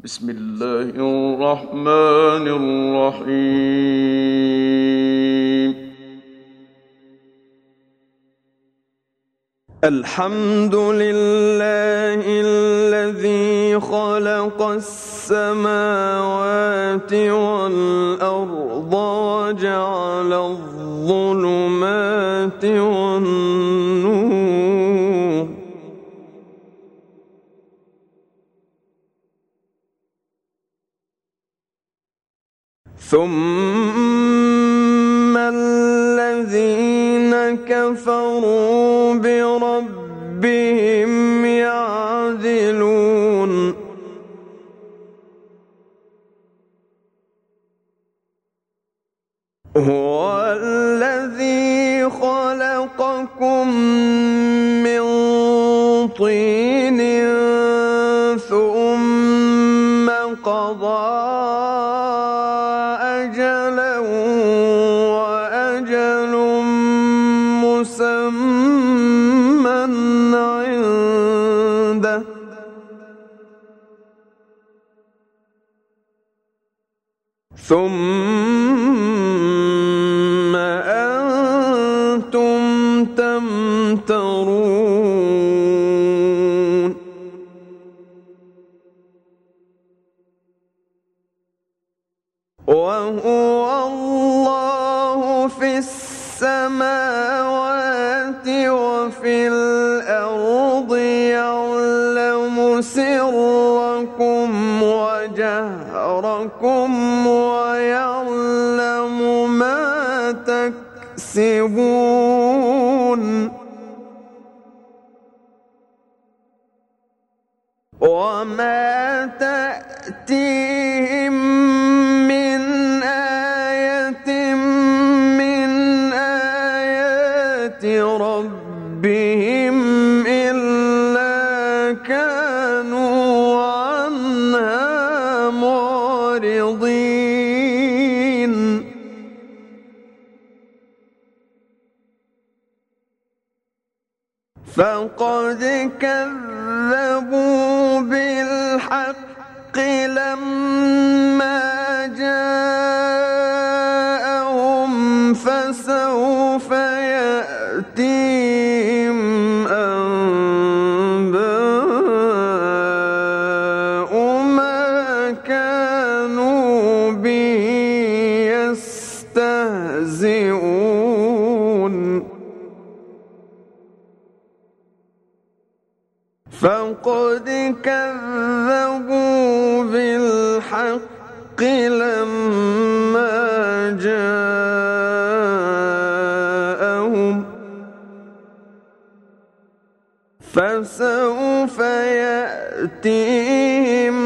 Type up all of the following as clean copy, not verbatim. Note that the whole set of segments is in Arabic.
بسم الله الرحمن الرحيم. الحمد لله الذي خلق السماوات والأرض وجعل الظلمات والنور ثم الذين كفروا بربهم يعدلون هو الذي خلقكم من طين ثم قضى أجلا وأجل مسمى عنده ثم أنتم تمترون وهو الله في السماوات وفي الأرض يعلم سركم وجهركم ويعلم ما تكسبون وما تأتيهم من آية من آيات ربهم إلا كانوا عنها معرضين فقد كذبوا بالحق لما جاءهم فسوف يأتيهم أنباء ما كانوا به يستهزئون فقد كذبوا بالحق لما جاءهم فسوف يأتيهم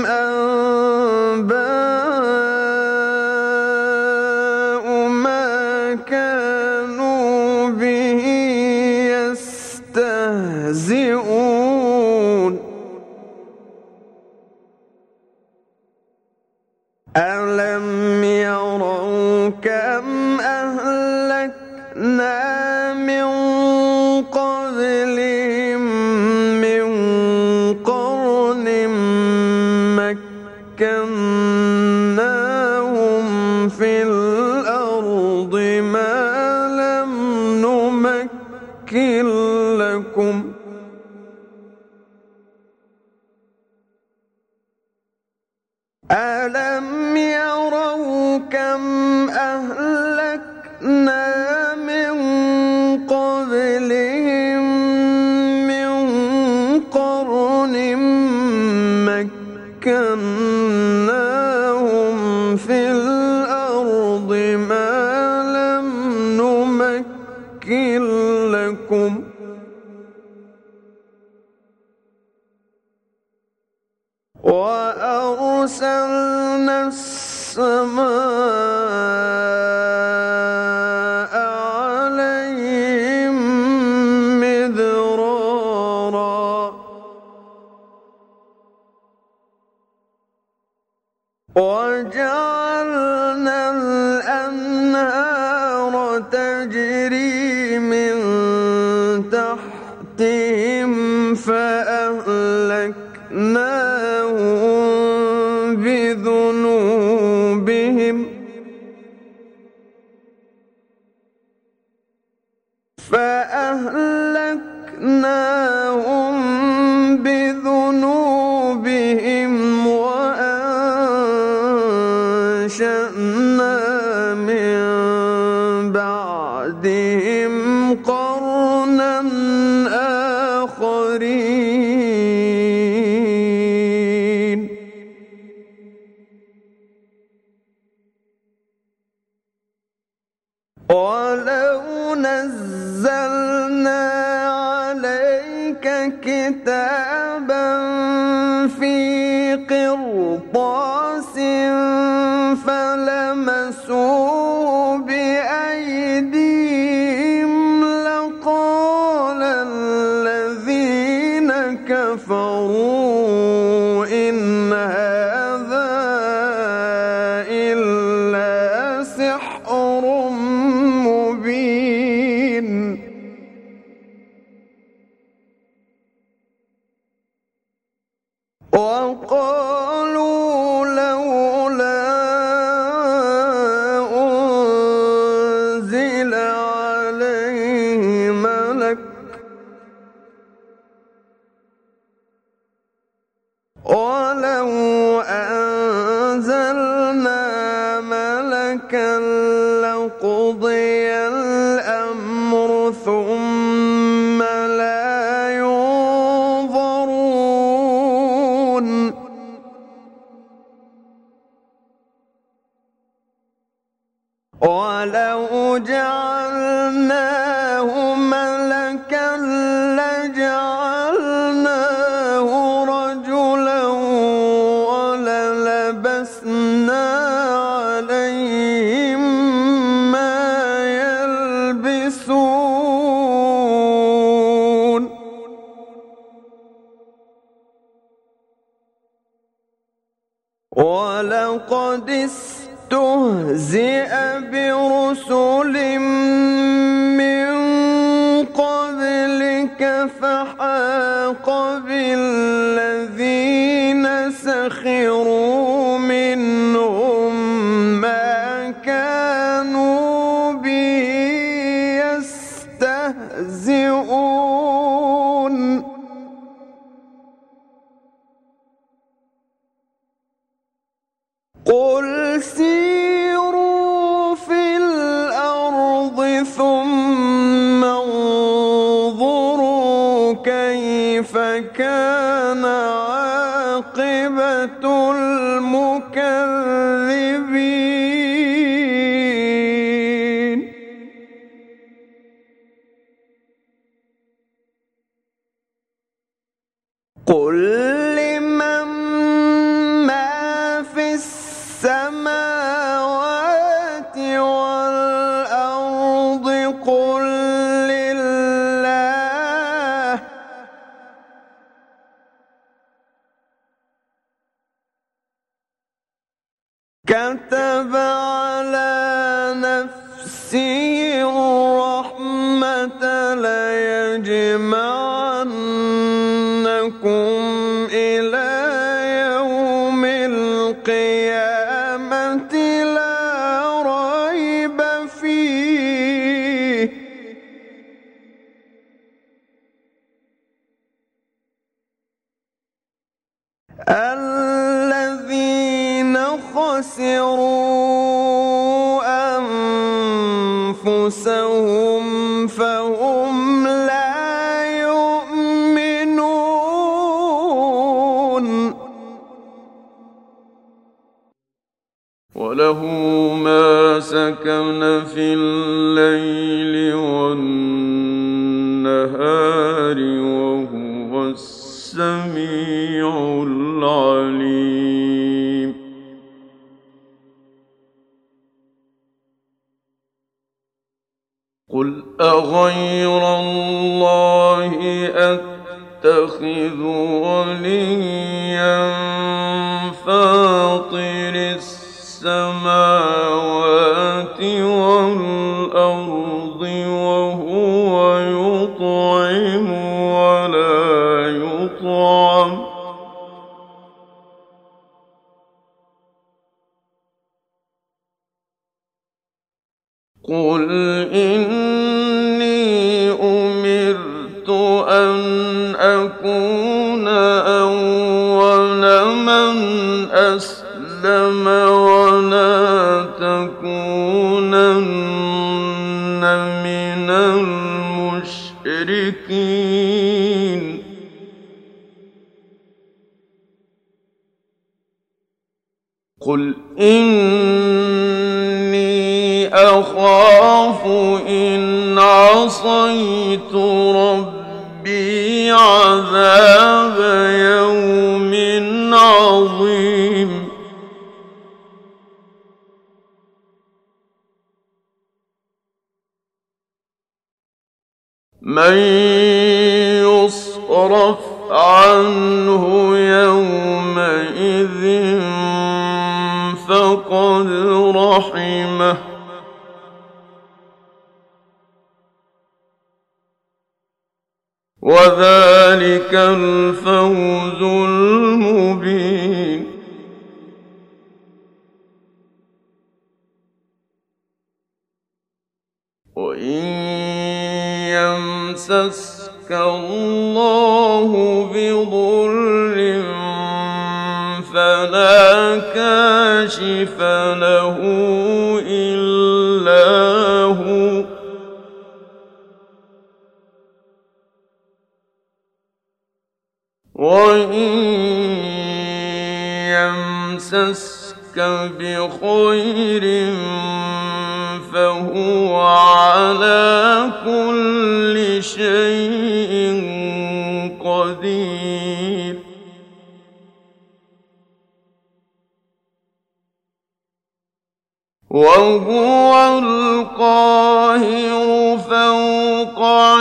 أنباء ما كانوا به يستهزئون ألم يروا كم أهلكنا من قبلهم من قرن مكناهم في الأرض ما لم نمكن لكم ألم يروا كم أهلكنا من قبلهم من قرن مكناهم في الأرض ما لم نمكن لكم وأرسلنا السماء عليهم مدرارا وجعلنا الأنهار تجري من تحتهم فأهلكناهم بذنوبهم فأهلكناهم بذنوبهم وأنشأنا من بعدهم قرنا آخرين ولو نزلنا عليك كتابا في قرطاس فلمسوه بأيديهم لقال الذين كفروا إن هذا إلا سحر مبين وقالوا لولا أنزل عليه ملك ولو أنزلنا ملكا لقضي الأمر ثم لا ينظرون ولو جعلناه ملكا لجعلناه رجلا وللبسنا عليهم ما يلبسون ولقد استهزئ برسل من قبلك فحاق بالذين سخروا منهم ما كانوا به يستهزئون قل سيروا في الأرض ثم انظروا كيف كان عاقبة المكذبين قل لمن ما في السماوات والأرض قل لله كتب على نفسه الرحمة ليجمعنكم إلى يوم القيامة لا ريب فيه الذين خسروا أنفسهم فهم لا يؤمنون وله ما سكن في الليل والنهار وهو السميع العليم قل أغير الله أتخذ وليا فاطر السماوات والأرض وهو يطعم ولا يطعم قل إني أمرت أن أكون أول من أسلم ولا تكونن من المشركين قل إني أخاف إن عصيت ربي عذاب يوم عظيم من يصرف عنه يومئذ فقد رحمه وذلك الفوز المبين وإن يمسسك الله بضر فلا كاشف له إلا هو وإن يمسسك بخير فهو على كل شيء قدير وهو القاهر فوق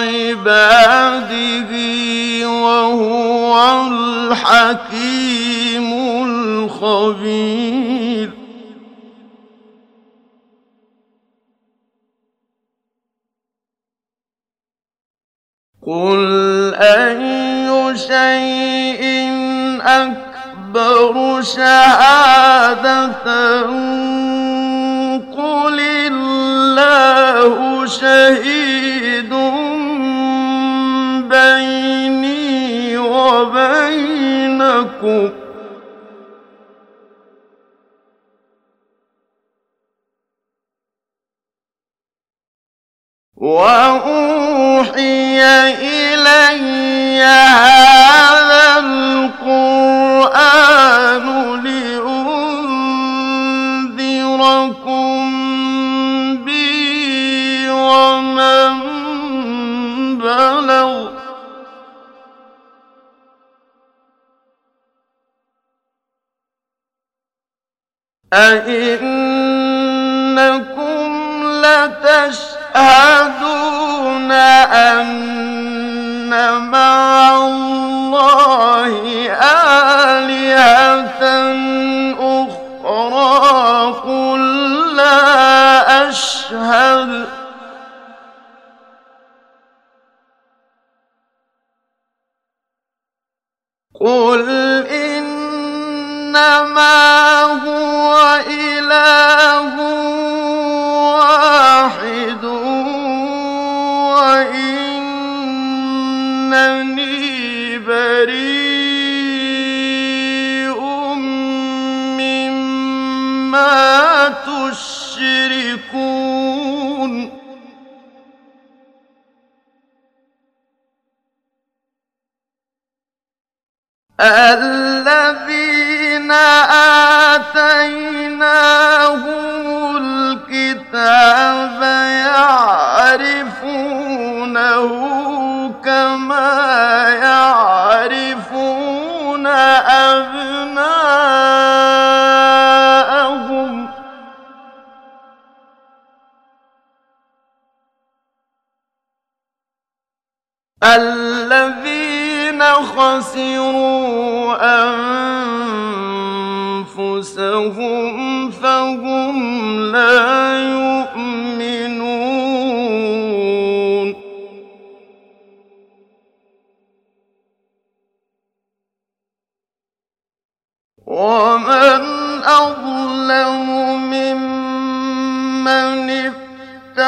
عباده وهو الحكيم الخبير قل أي شيء أكبر شهادةً قل الله شهيد بيني وبينكم وأوحي إلي هذا القرآن لأنذركم به ومن بلغ أئنكم لتشهدون أن مع الله آلهة أخرى قل لا أشهد قل إنما هو إله واحد وإنني بريء مما تشركون الذين آتيناهم الكتاب يعرفونه كما يعرفون أبناءهم الذين خسروا أنفسهم فهم لا يؤمنون ومن أظلم ممن افترى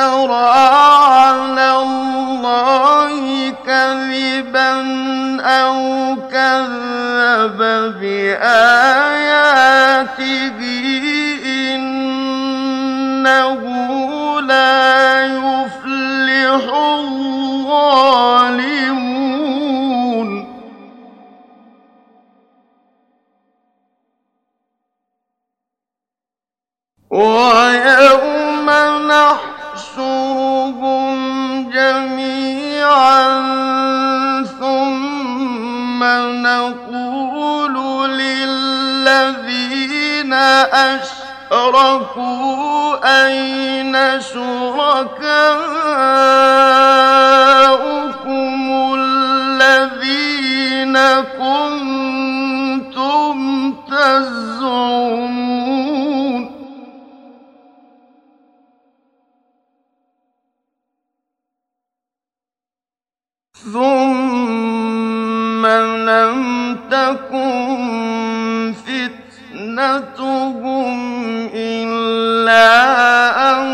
ويوم نحشرهم جميعا ثم نقول للذين أشركوا أين شركاؤكم الذين كنتم تزعمون ثم لم تكن فتنتهم إلا أن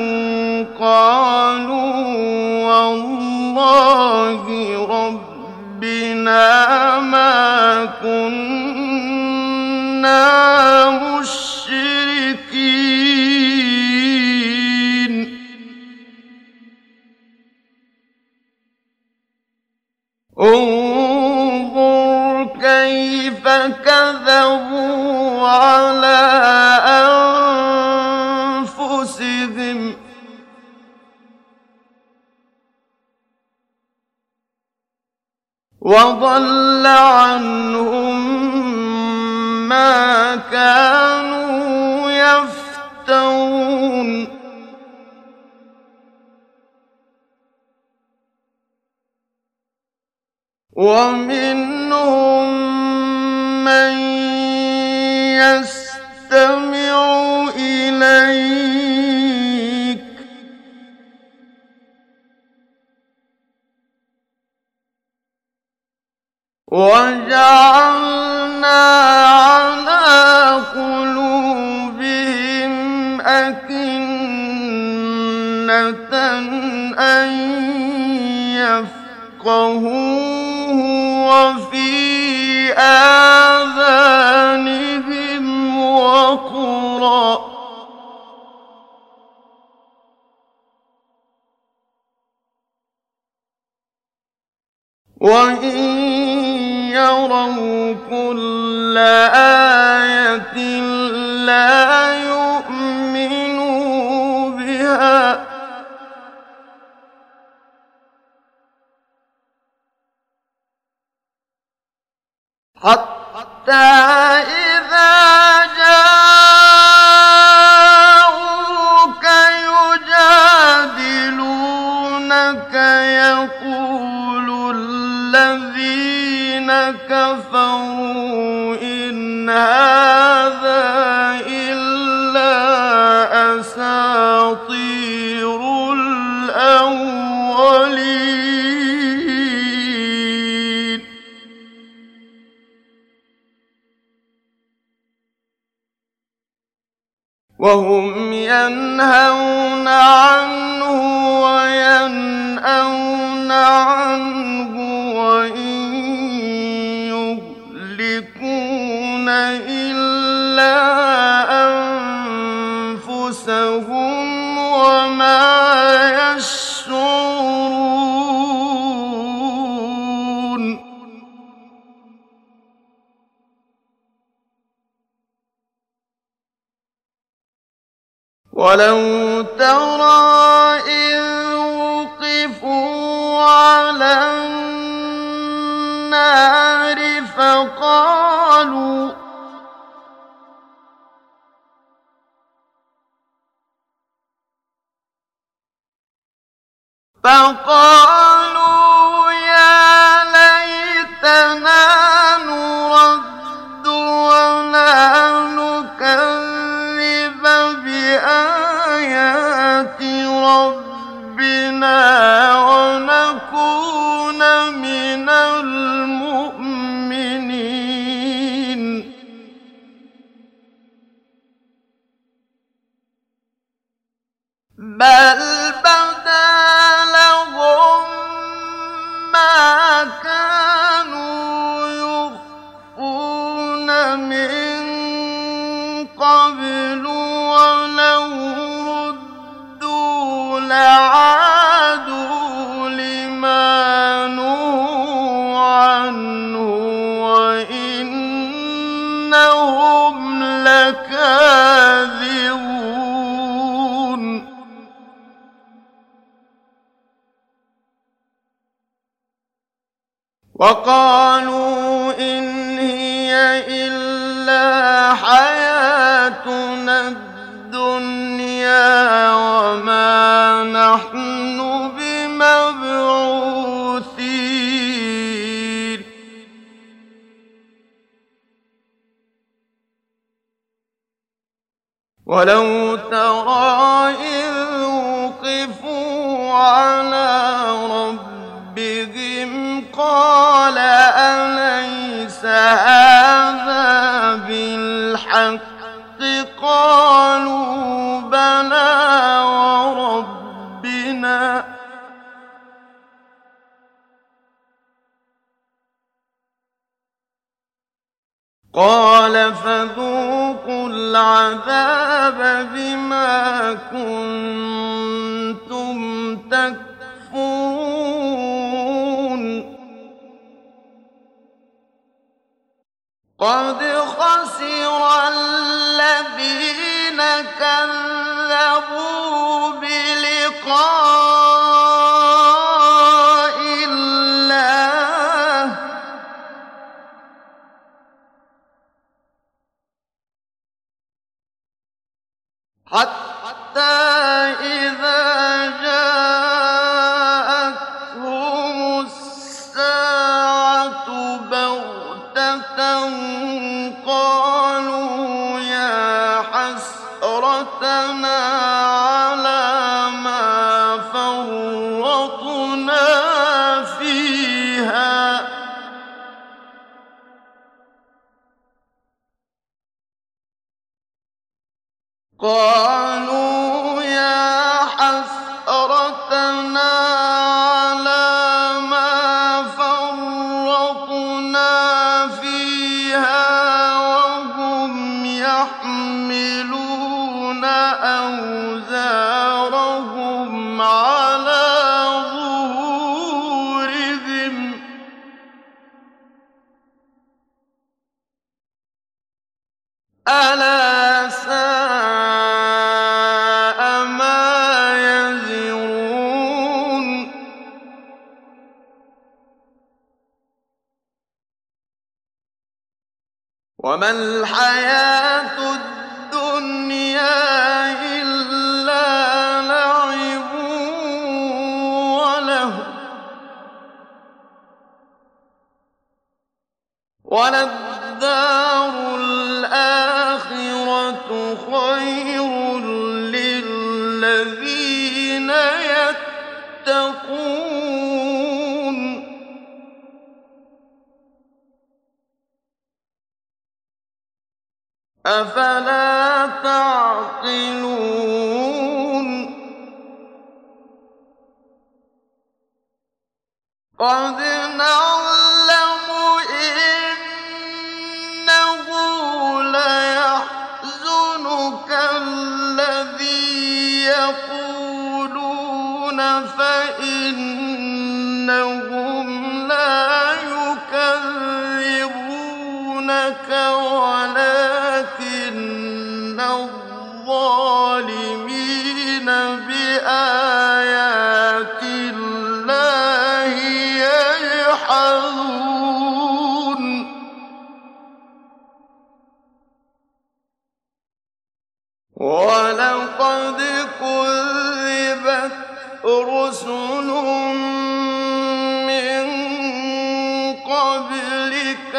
قالوا والله ربنا ما كنا مشركين انظر كيف كذبوا على أنفسهم وضل عنهم ما كانوا يفترون ومنهم من يستمع إليك وجعلنا على قلوبهم أكنة أن يفقهوا وفي آذانهم وقرا وإن يروا كل آية لا يؤمنوا بها حتى إذا جاءوك يجادلونك يقول الذين كفروا إن هذا إلا أساطير الأولين وهم ينهون عنه وينأون عنه وإن يهلكون إلا أنفسهم وما يشعرون ولو ترى إذ وقفوا على النار فقالوا يا ليتنا نرد ولا نكذب بآيات ربنا ونكون من المؤمنين بل بدا لهم ما كانوا يخفون من قبل ولو ردوا لعادوا لما نهوا عنه وإنهم لكاذبون وقالوا إن هي إلا حياتنا الدنيا وما نحن بمبعوثين ولو ترى إذ وقفوا على ربهم قال أليس هذا بالحق قالوا بلى وربنا قال فذوقوا العذاب بما كنتم تكفرون قد خسر الذين كذبوا بلقاء الله حتى إذا جاءتهم الساعة بغتة قالوا يا حسرتنا على ما فرطنا فيها قالوا يا حسرتنا على ما فرطنا فيها وهم يحملون أوزارهم على ظهورهم ألا ساء ما يزرون وما الحياة الدنيا إلا لعب وله وللدار الآخرة خير للذين يتقون أفلا تعقلون قد نعلم إنه ليحزنك الذي يقولون فإنهم لا يكذبونك ولكن الظالمين بآيات الله يجحدون ولقد كذبت رسل من قبلك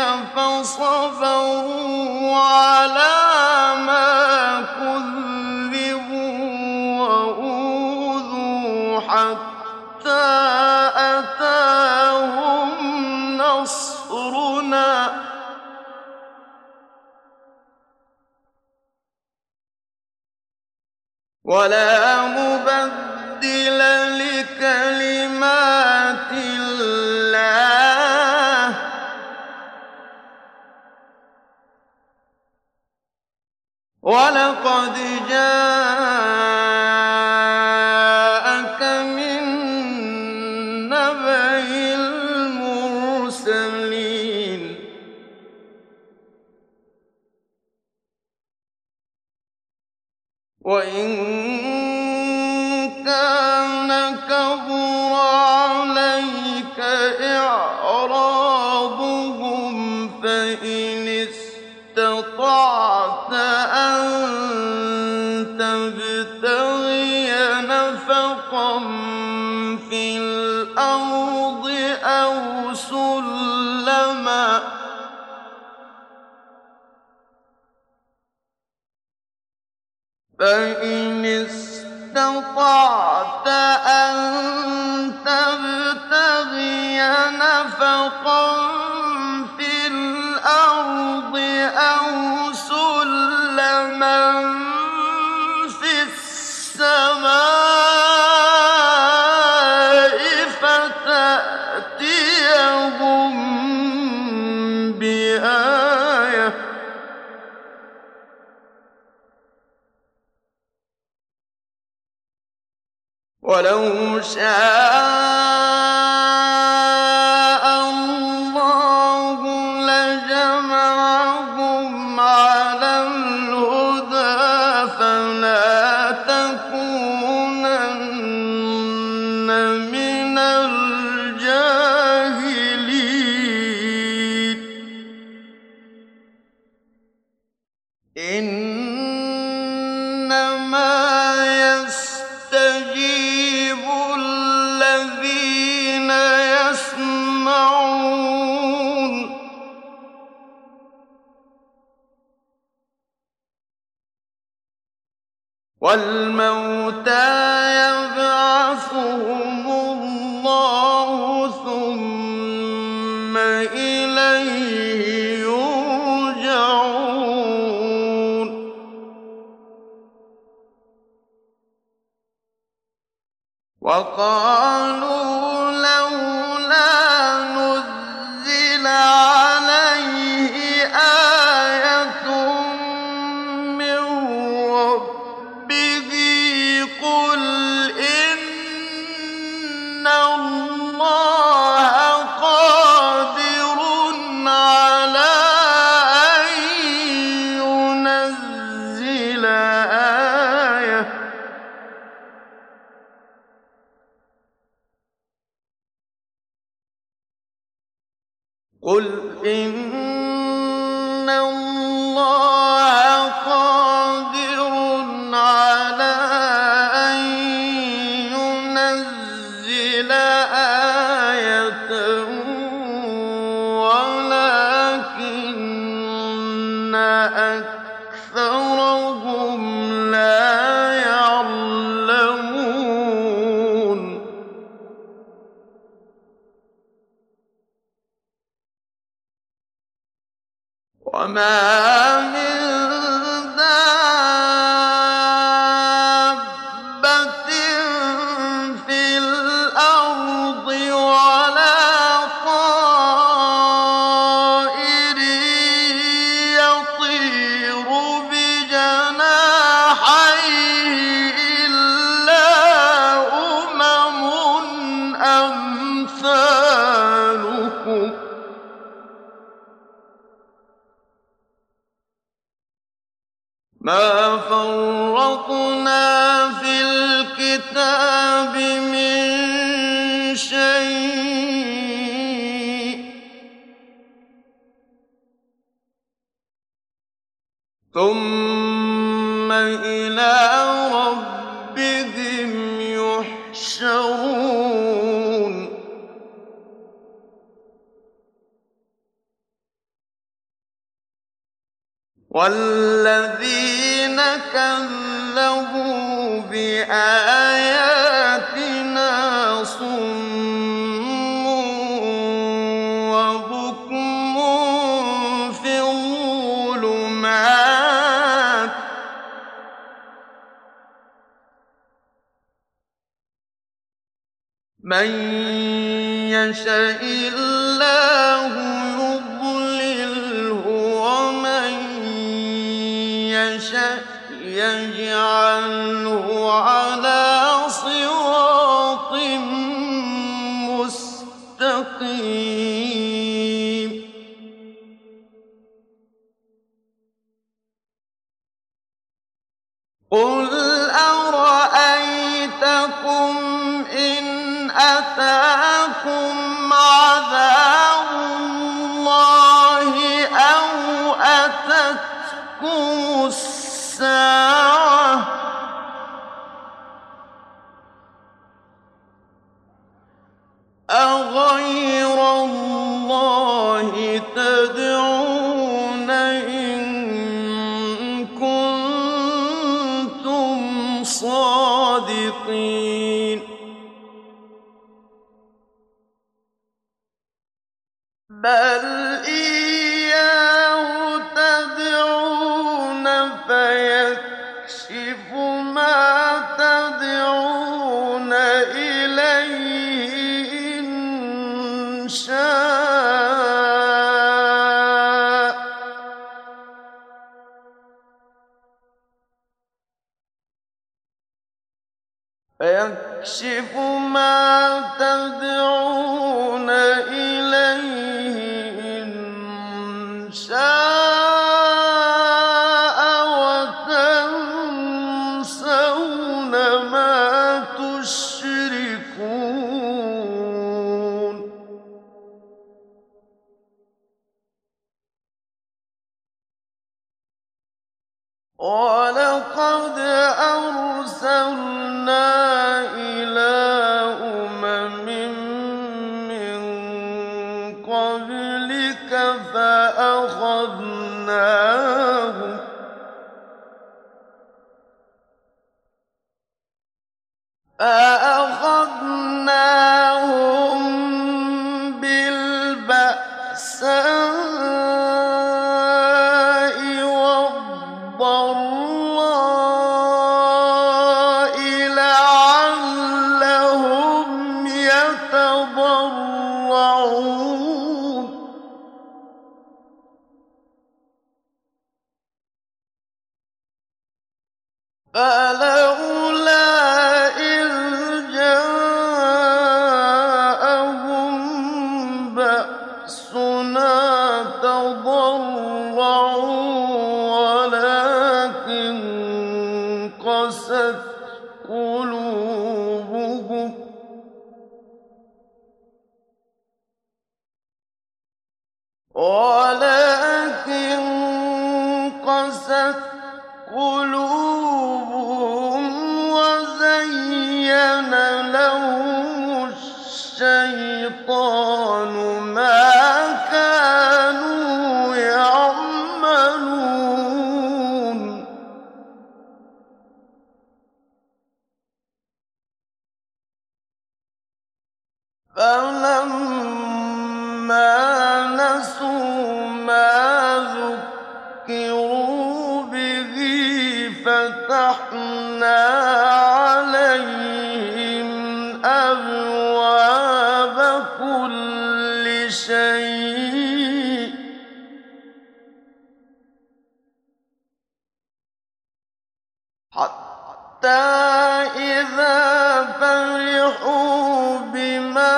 فصبروا على ما كذبوا وأوذوا حتى أتاهم نصرنا ولا مبدل لكلمات الله ولقد جاءك من نبأ المرسلين وإن كان كبر عليك إعراض فإن استطعت أن تبتغي نفقا في الأرض أو سلما في السماء فتأتيهم بآية ولو شاء الله لجمعهم على الهدى فلا تكونن من الجاهلين إنما يستجيب الذين يسمعون والموتى يبعثهم الله ثم إليه يرجعون وقالوا لولا نزل عليه آية من ربه قل إن الله قادر على أن ينزل آية قل إن الله قادر على أن ينزل آية ولكن أكثرهم لا يعلمون وما من دابة في الأرض ولا طائر يطير بجناحيه إلا أمثالكم ما فرطنا في الكتاب من شيء ثم إلى ربهم يحشرون والذين كذبوا بآياتنا صم وبكم في الظلمات من يشاء الله يضلله ومن يشاء يجعله على صراط مستقيم قل أرأيتكم إن أتاكم عذاب الله أو أتتكم الساعة أغير الله تدعون إن كنتم صادقين بل إياه تدعون فيكشف ما تدعون إليه إن شاء فيكشف ما تدعون إليه إن شاء وتنسون ما تشركون ولقد أرسلنا إلى أمم من قبلك فأخذناهم بالبأساء والضراء لعلهم يتضرعون فلولا إذ جاءهم بأسنا تضرعوا ولكن قست قلوبهم وزين لهم الشيطان ما كانوا يعملون فلما نسوا ما ذكروا به فتحنا عليهم أبواب كل شيء حتى إذا فرحوا بما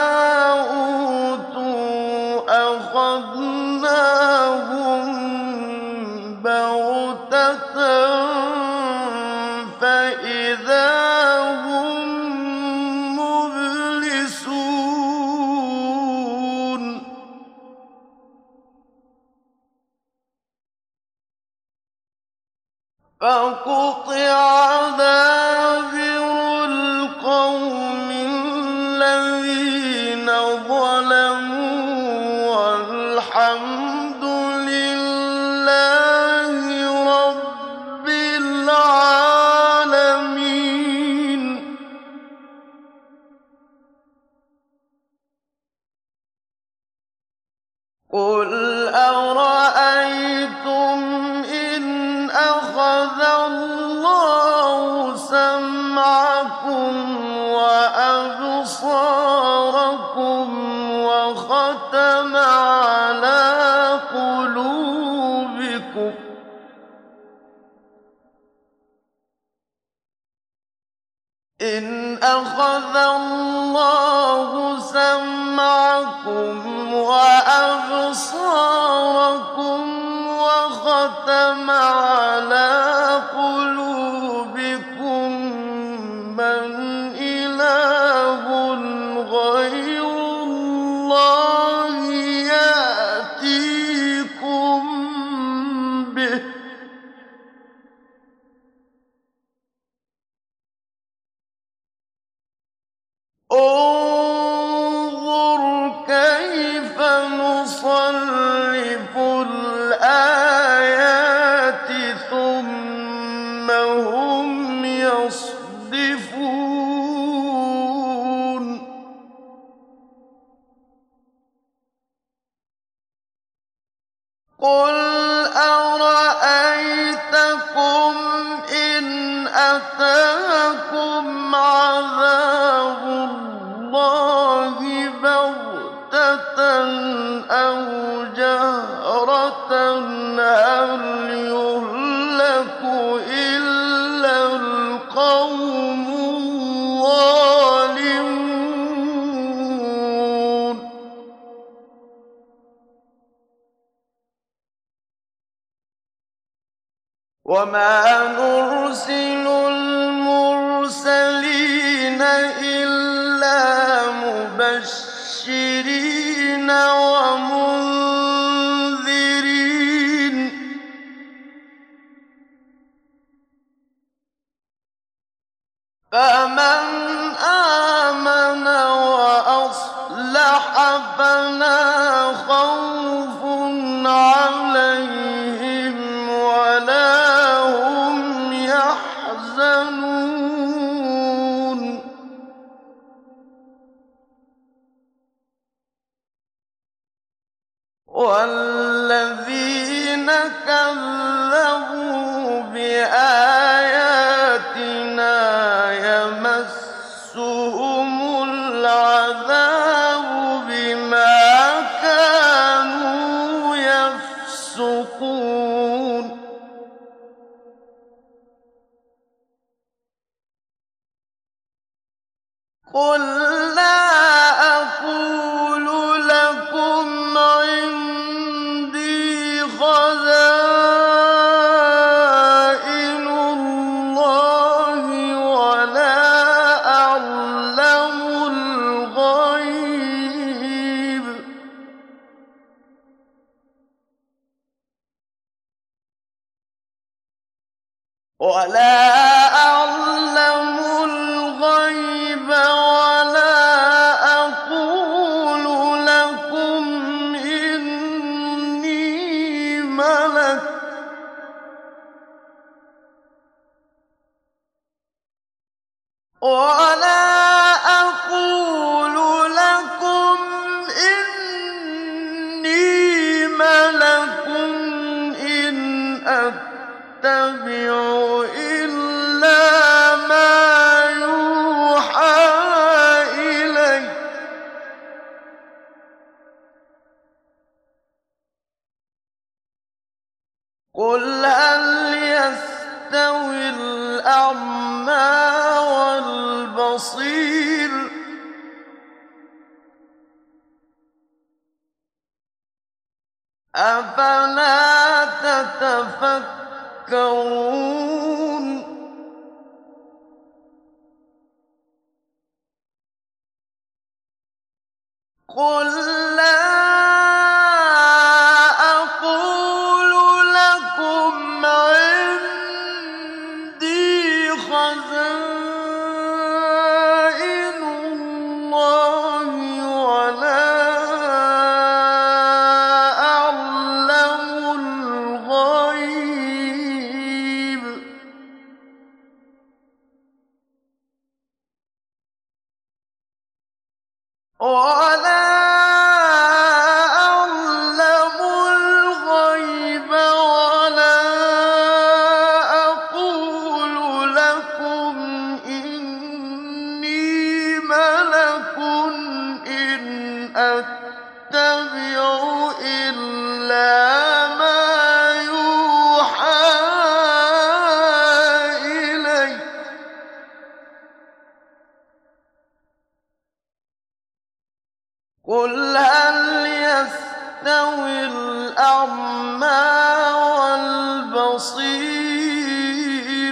أوتوا أخذناهم بغتة فإذا هم مبلسون فقطع دابر القوم الذين ظلموا والحمد لله رب العالمين قل أرأيتم إن أخذ الله سمعكم وأبصاركم وختم على قلوبكم إن أخذ الله سمعكم وأبصاركم وختم على قلوبكم من إله غير الله يأتيكم به انظر كيف نصرف الآيات ثم هم يصدقون يُسْرِفُونَ قُلْ أَرَأَيْتَكُمْ إِنْ أَتَاكُمْ عَذَابُ اللَّهِ بَغْتَةً أَوْ جَهْرَةً هَلْ يُهْلَكُ إِلَّا الْقَوْمُ الظَّالِمُونَ وَمَا نُرْسِلُ الْمُرْسَلِينَ إِلَّا مُبَشِّرِينَ وَمُنذِرِينَ ۖ فَمَنْ آمَنَ وَأَصْلَحَ فَلَا خَوْفٌ عَلَيْهِمْ وَلَا هُمْ يَحْزَنُونَ وَالَّذِينَ كَذَّبُوا بِآيَاتِنَا يَمَسُّهُمُ الْعَذَابُ بِمَا كَانُوا يَفْسُقُونَ قُل لَّا أَقُولُ لَكُمْ عِندِي خَزَائِنُ اللَّهِ وَلَا أَعْلَمُ الْغَيْبَ وَلَا أَقُولُ لَكُمْ إِنِّي مَلَكٌ وَلَا أَقُولُ لَكُمْ إِنِّي مَلَكٌ إِنْ أَتَّبِعُ إِلَّا مَا يُوحَىٰ إِلَيَّ ۚ قُلْ هَلْ يَسْتَوِي الْأَعْمَىٰ وَالْبَصِيرُ أَفَلَا تَتَفَكَّرُونَ قُل لَّا أَقُولُ لَكُمْ عِندِي خَزَائِنُ اللَّهِ وَلَا أَعْلَمُ الْغَيْبَ وَلَا أَقُولُ لَكُمْ إِنِّي مَلَكٌ إِنْ أَتَّبِعُ إِلَّا مَا يُوحَىٰ إِلَيَّ ۚ قُلْ هَلْ يَسْتَوِي الْأَعْمَىٰ وَالْبَصِيرُ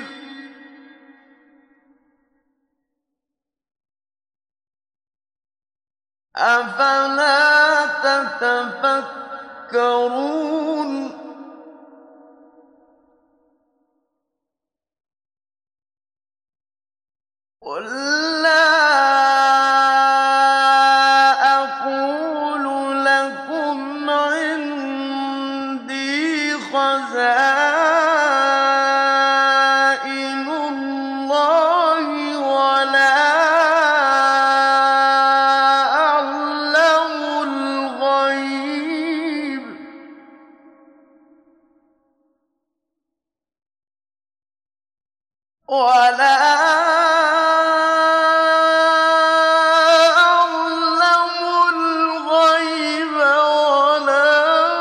أَفَلَا تَتَفَكَّرُونَ قُل لَّا أَقُولُ لَكُمْ عِندِي خَزَائِنُ اللَّهِ ولا أعلم الغيب ولا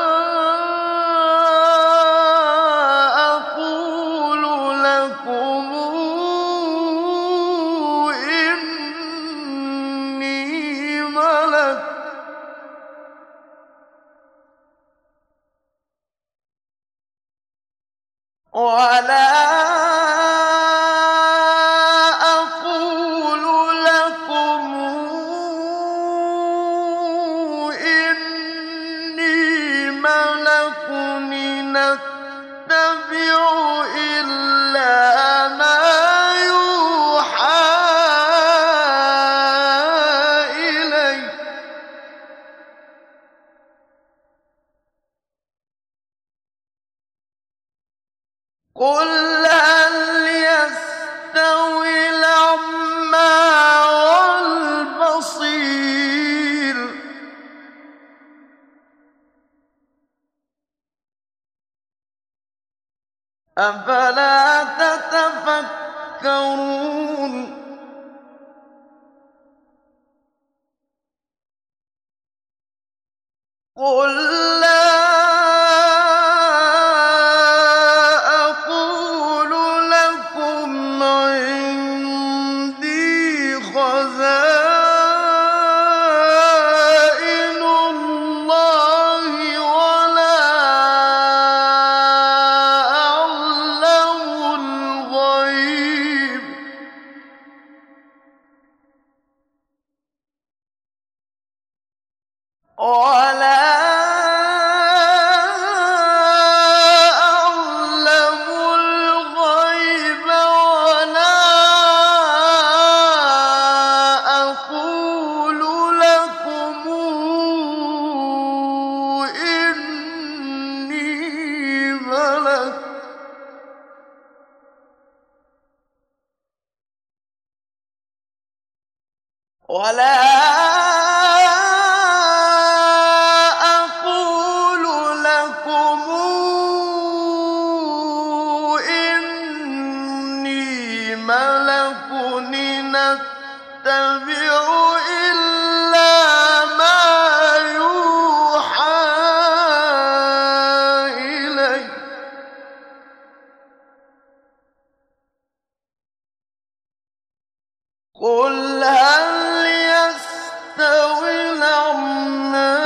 أقول لكم إني ملك ولا أقول لكم إني ملك أتبع إلا ما يوحى إلي قل هل يستوي الأعمى والبصير أفلا تتفكرون قل لا أقول لكم عندي خزائن الله ولا أعلم الغيب ولا أعلم الغيب ولا أقول لكم إني ملك ولا أقول لكم إني ملك أتبع إلا ما يوحى إلي قل هل يستوي الأعمى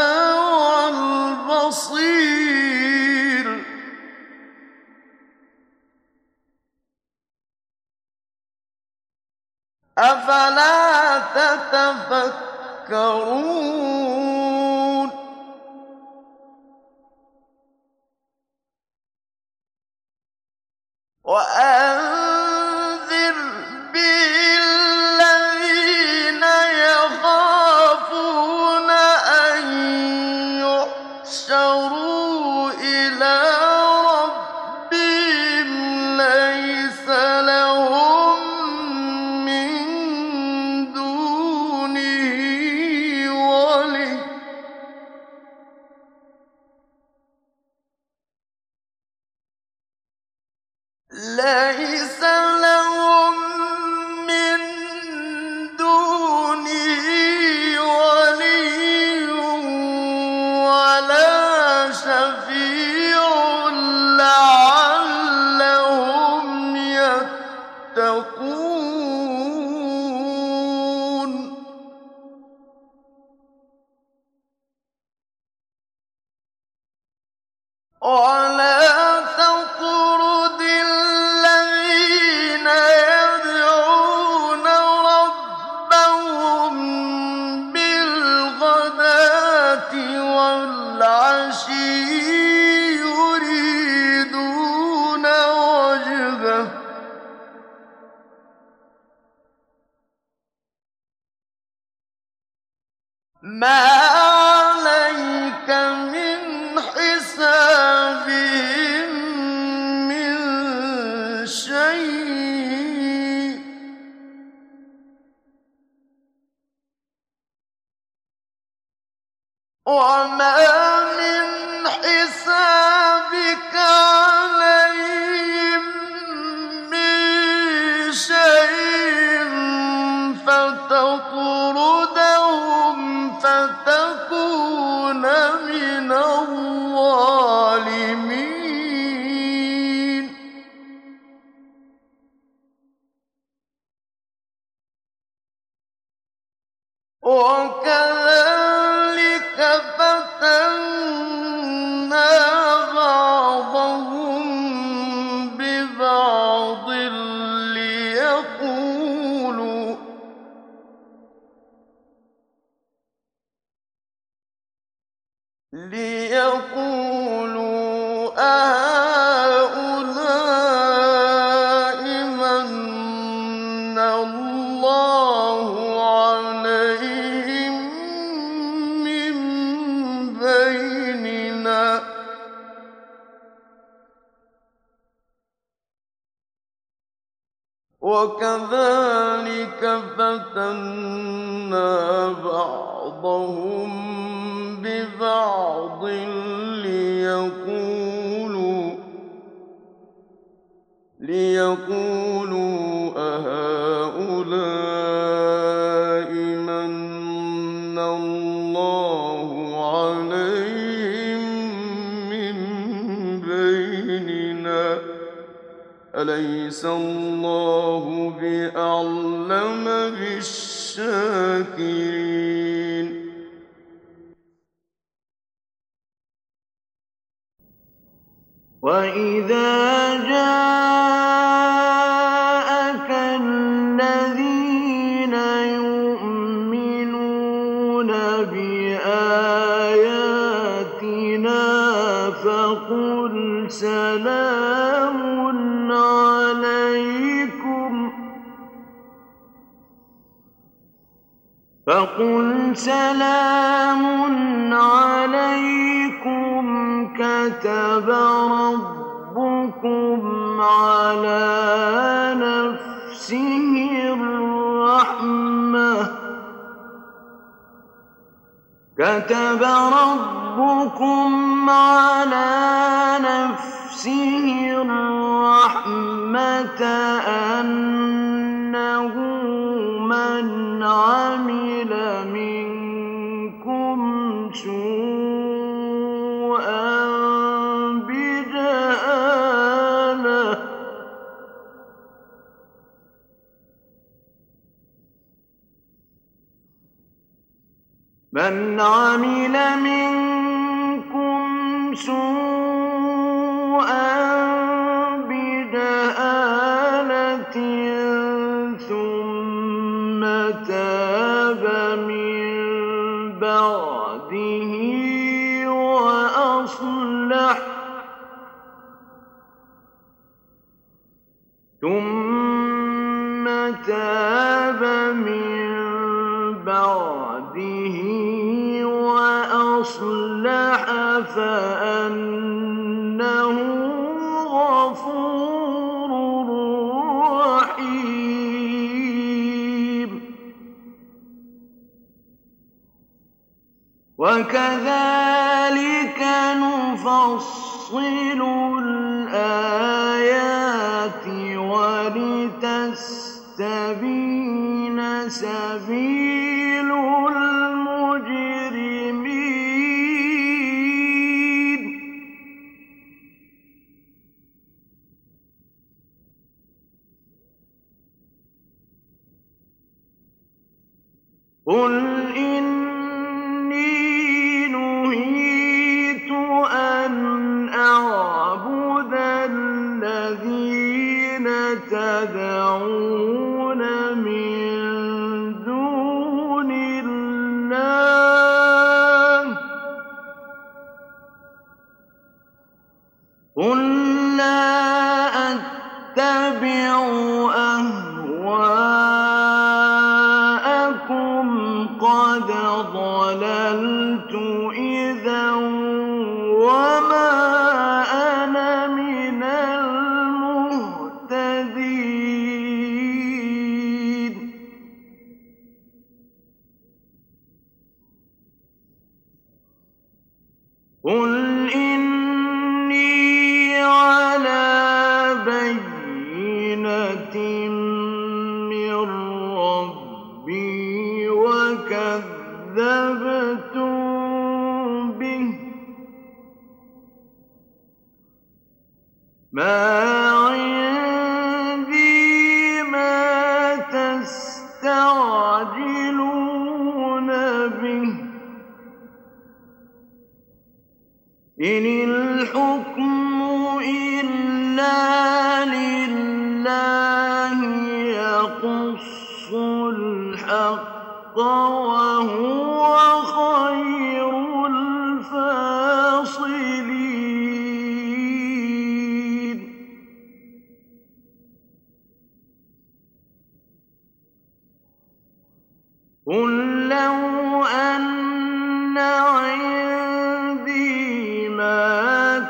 والبصير أفلا تتفكرون وأنذر به الذين يخافون أن يحشروا إلى ربهم ليس لهم من دونه ولي ليس لهم من دونه ولي ولا شفيع لعلهم يتقون ولا تطرد الذين يدعون ربهم بالغداة والعشي يريدون وجهه ما عليك من حسابهم من شيء وما من حسابك عليهم من تطردهم فتكون من الظالمين وكذلك فتنا بعضهم ببعض ليقولوا أهؤلاء من الله عليهم من بيننا وكذلك فتنا بعضهم ببعض ليقولوا أهؤلاء من الله عليهم من بيننا أليس الله بأعلم بالشاكرين وَإِذَا جَاءَكَ الَّذِينَ يُؤْمِنُونَ بِآيَاتِنَا فَقُلْ سَلَامٌ عليكم كتب ربكم على نفسه الرحمة أنه من عمل منكم سوءا بجهالة ثم تاب من بعده وأصلح فأنه غفور رحيم وكذلك نفصل الآيات ولتستبين سبيل المجرمين قل إني نهيت أن أعبد الذين تدعون من دون الله قل لا أتبع أهواءكم قد ضللت إذا وما أنا من المهتدين قل إني على بينة من ربي مَا عِندِي مَا تَسْتَعْجِلُونَ بِهِ ۚ إِنِ الْحُكْمُ إِلَّا لِلَّهِ يَقُصُّ الْحَقَّ ۖ وَهُوَ خَيْرُ الْفَاصِلِينَ قُل لَّوْ أَنَّ عِندِي مَا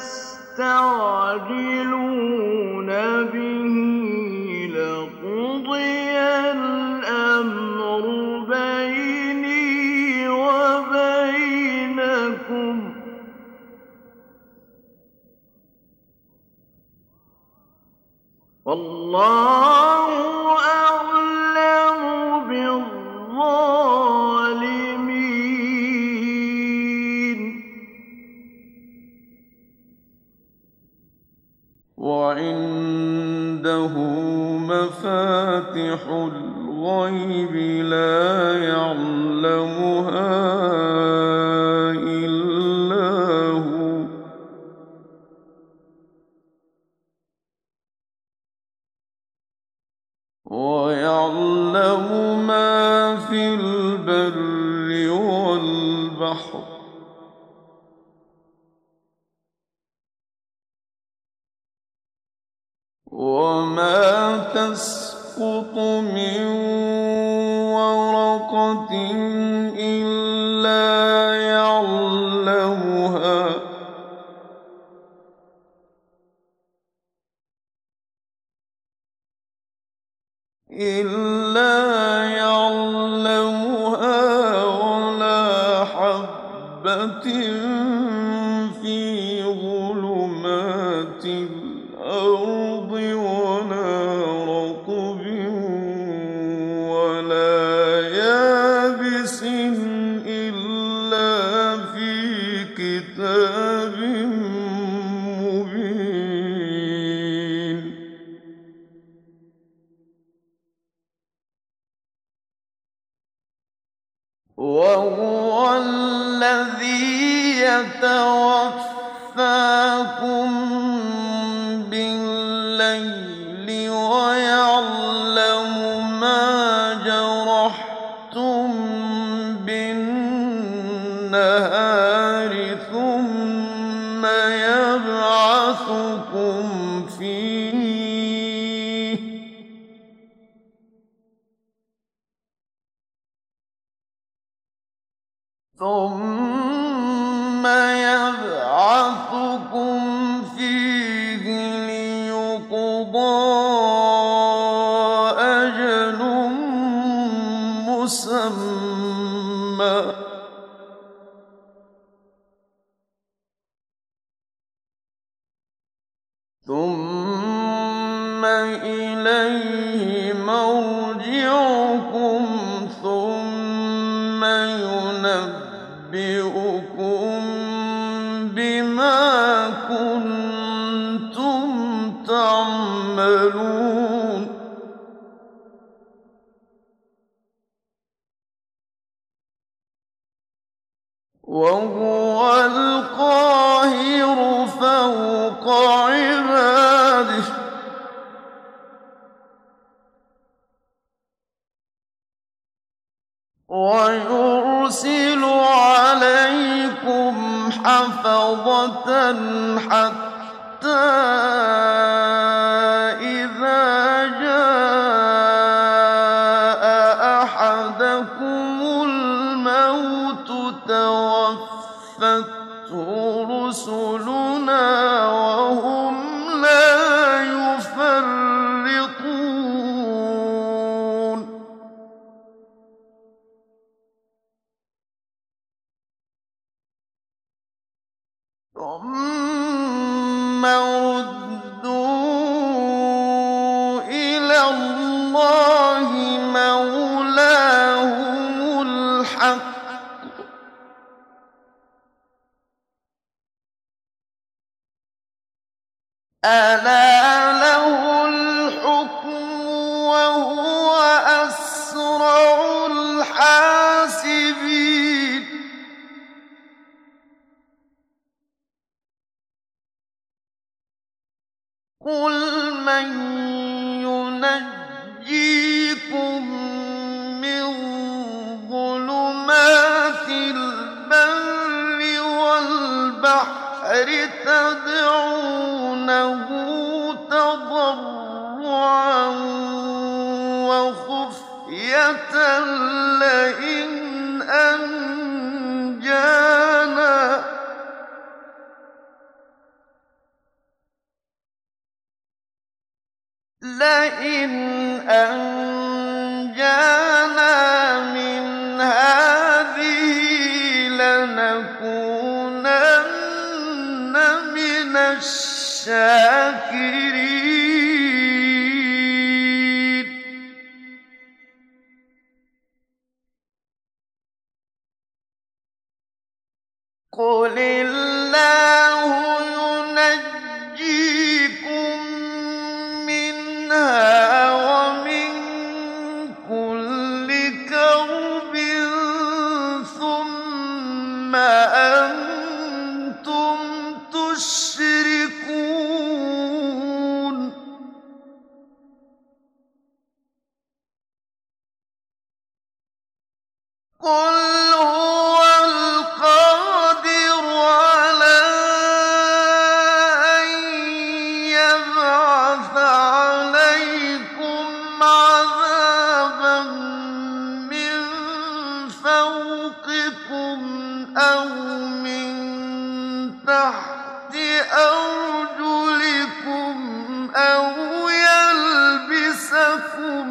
تَسْتَعْجِلُونَ بِهِ لَقُضِيَ الْأَمْرُ بَيْنِي وَبَيْنَكُمْ ۗ وَاللَّهُ أَعْلَمُ بِالظَّالِمِينَ. وعنده مفاتح الغيب لا يعلمها إلا هو ويعلم ما في البر والبحر وما تسقط من ورقة إلا يعلمها ولا حبة في ظلمات الأرض ولا رطب ولا يابس إلا في كتاب مبين. وهو الذي يتوفاكم بالليل ويعلم ما جرحتم بالنهار ثم يبعثكم فيه ليقضى أجل مسمى ثم إليه مرجعكم ثم ينبئكم بما كنتم تعملون. وهو القاهر فوق عباده ويرسل عليكم حفظة حتى إذا جاء أحدكم الموت توفته رسلنا وهم لا يفرطون. ثم ردوا إلى الله مولاهم الحق قُلْ مَن يُنَجِّيكُم مِّن ظُلُمَاتِ الْبَرِّ وَالْبَحْرِ تَدْعُونَهُ تَضَرُّعًا وَخُفْيَةً لئن أنجانا من هذه لنكونن من الشاكرين. قُلِ اللَّهُ يُنَجِّيكُم مِّنْهَا وَمِن كُلِّ كَرْبٍ ثُمَّ أَنتُمْ تُشْرِكُونَ. قُلْ هُوَ الْقَادِرُ عَلَىٰ أَن يَبْعَثَ عَلَيْكُمْ عَذَابًا مِّن فَوْقِكُمْ أَوْ مِن تَحْتِ أَرْجُلِكُمْ أَوْ يَلْبِسَكُمْ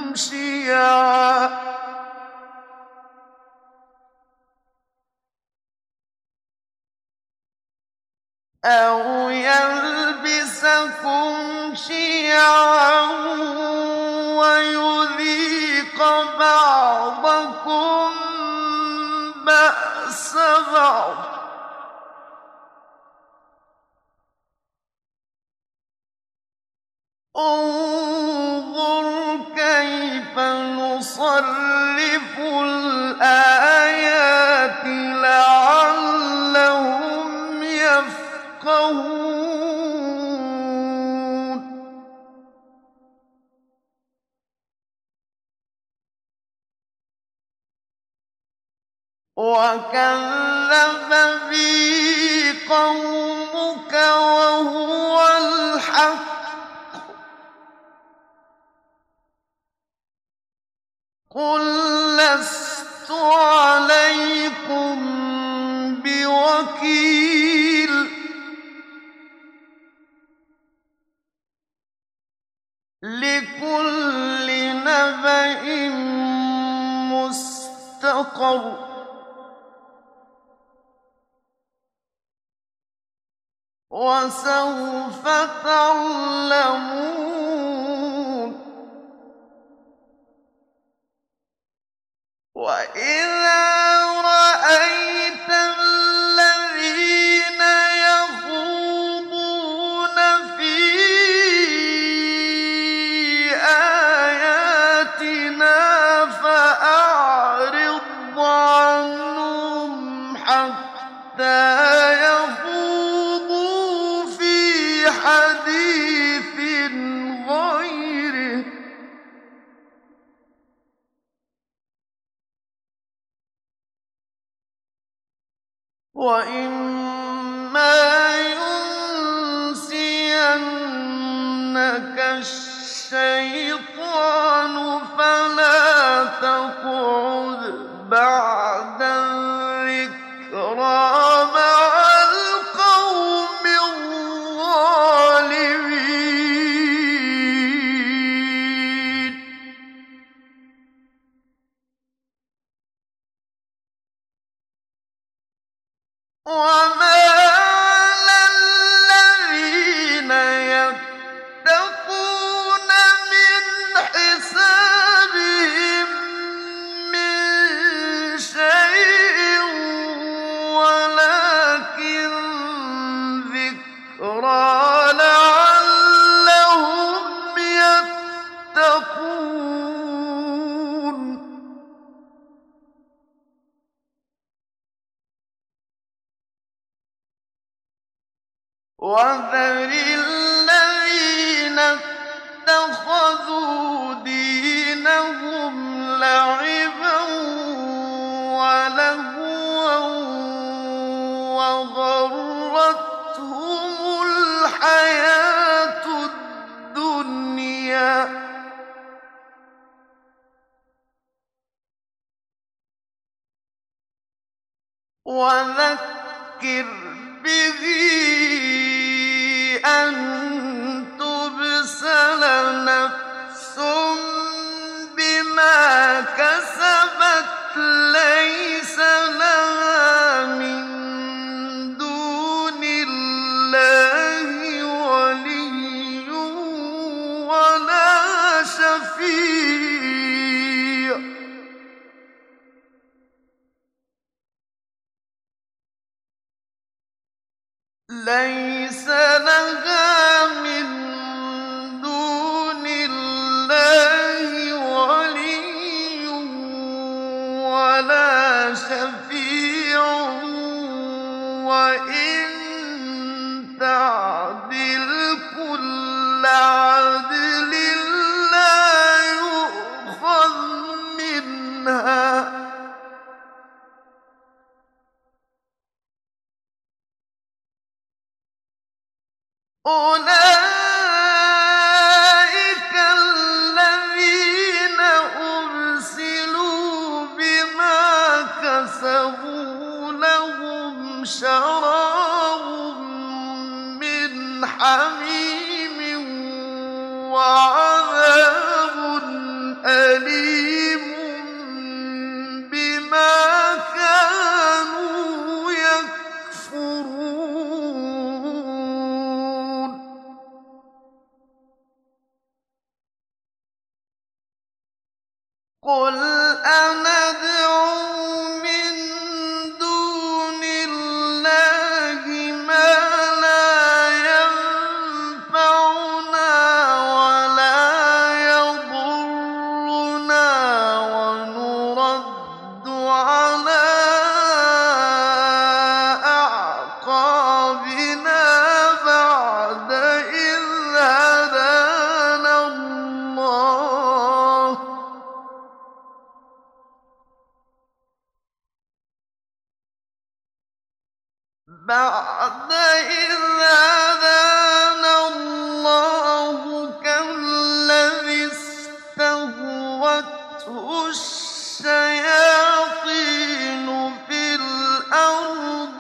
شِيَعًا وَيُذِيقَ بَعْضَكُم بَأْسَ بَعْضٍ ۗ انظُرْ كَيْفَ نُصَرِّفُ الْآيَاتِ لَعَلَّهُمْ يَفْقَهُونَ. وَكَذَّبَ بِهِ قَوْمُكَ وَهُوَ الْحَقُّ ۚ قُل لَّسْتُ عَلَيْكُم بِوَكِيلٍ. لِّكُلِّ نَبَإٍ مُّسْتَقَرٌّ ۚ وَسَوْفَ تَعْلَمُونَ. وَإِذَا رَأَيْتَ الَّذِينَ يَخُوضُونَ فِي آيَاتِنَا فَأَعْرِضْ عَنْهُمْ حَتَّىٰ يَخُوضُوا فِي حَدِيثٍ غَيْرِهِ ۚ وَإِمَّا يُنسِيَنَّكَ الشَّيْطَانُ فَلَا تَقْعُدْ بَعْدَ الذِّكْرَىٰ مَعَ الْقَوْمِ الظَّالِمِينَ. وَمَا عَلَى الَّذِينَ يَتَّقُونَ مِنْ حِسَابِهِم مِّن شَيْءٍ وَلَٰكِن ذِكْرَىٰ لَعَلَّهُمْ يَتَّقُونَ. وَذَرِ الَّذِينَ لَعِبًا وَلَهْوًا وَغَرَّتْهُمُ الْحَيَاةُ الدُّنْيَا ۚ وَذَكِّرْ بِهِ أَن تُبْسَلَ نَفْسٌ بِمَا كَسَبَتْ لَيْسَ لَهَا مِن دُونِ اللَّهِ وَلِيٌّ وَلَا شَفِيعٌ ۚ لَيْسَ لَهَا مِن دُونِ اللَّهِ وَلِيٌّ وَلَا شَفِيعٌ ۚ وَإِن تَعْدِلْ كُلَّ عَدْلٍ لَّا يُؤْخَذْ مِنْهَا ۗ أُولَٰئِكَ الَّذِينَ أُبْسِلُوا بِمَا كَسَبُوا لَهُمْ شَرَابٌ مِّنْ حَمِيمٍ وَعَذَابٌ أَلِيمٌ بِمَا كَانُوا يَكْفُرُونَ قُلْ أَنَدْعُو مِن دُونِ اللَّهِ مَا لَا يَنفَعُنَا وَلَا يَضُرُّنَا وَنُرَدُّ عَلَىٰ أَعْقَابِنَا بَعْدَ إِذْ هَدَانَا اللَّهُ ۖ كَالَّذِي اسْتَهْوَتْهُ الشَّيَاطِينُ فِي الْأَرْضِ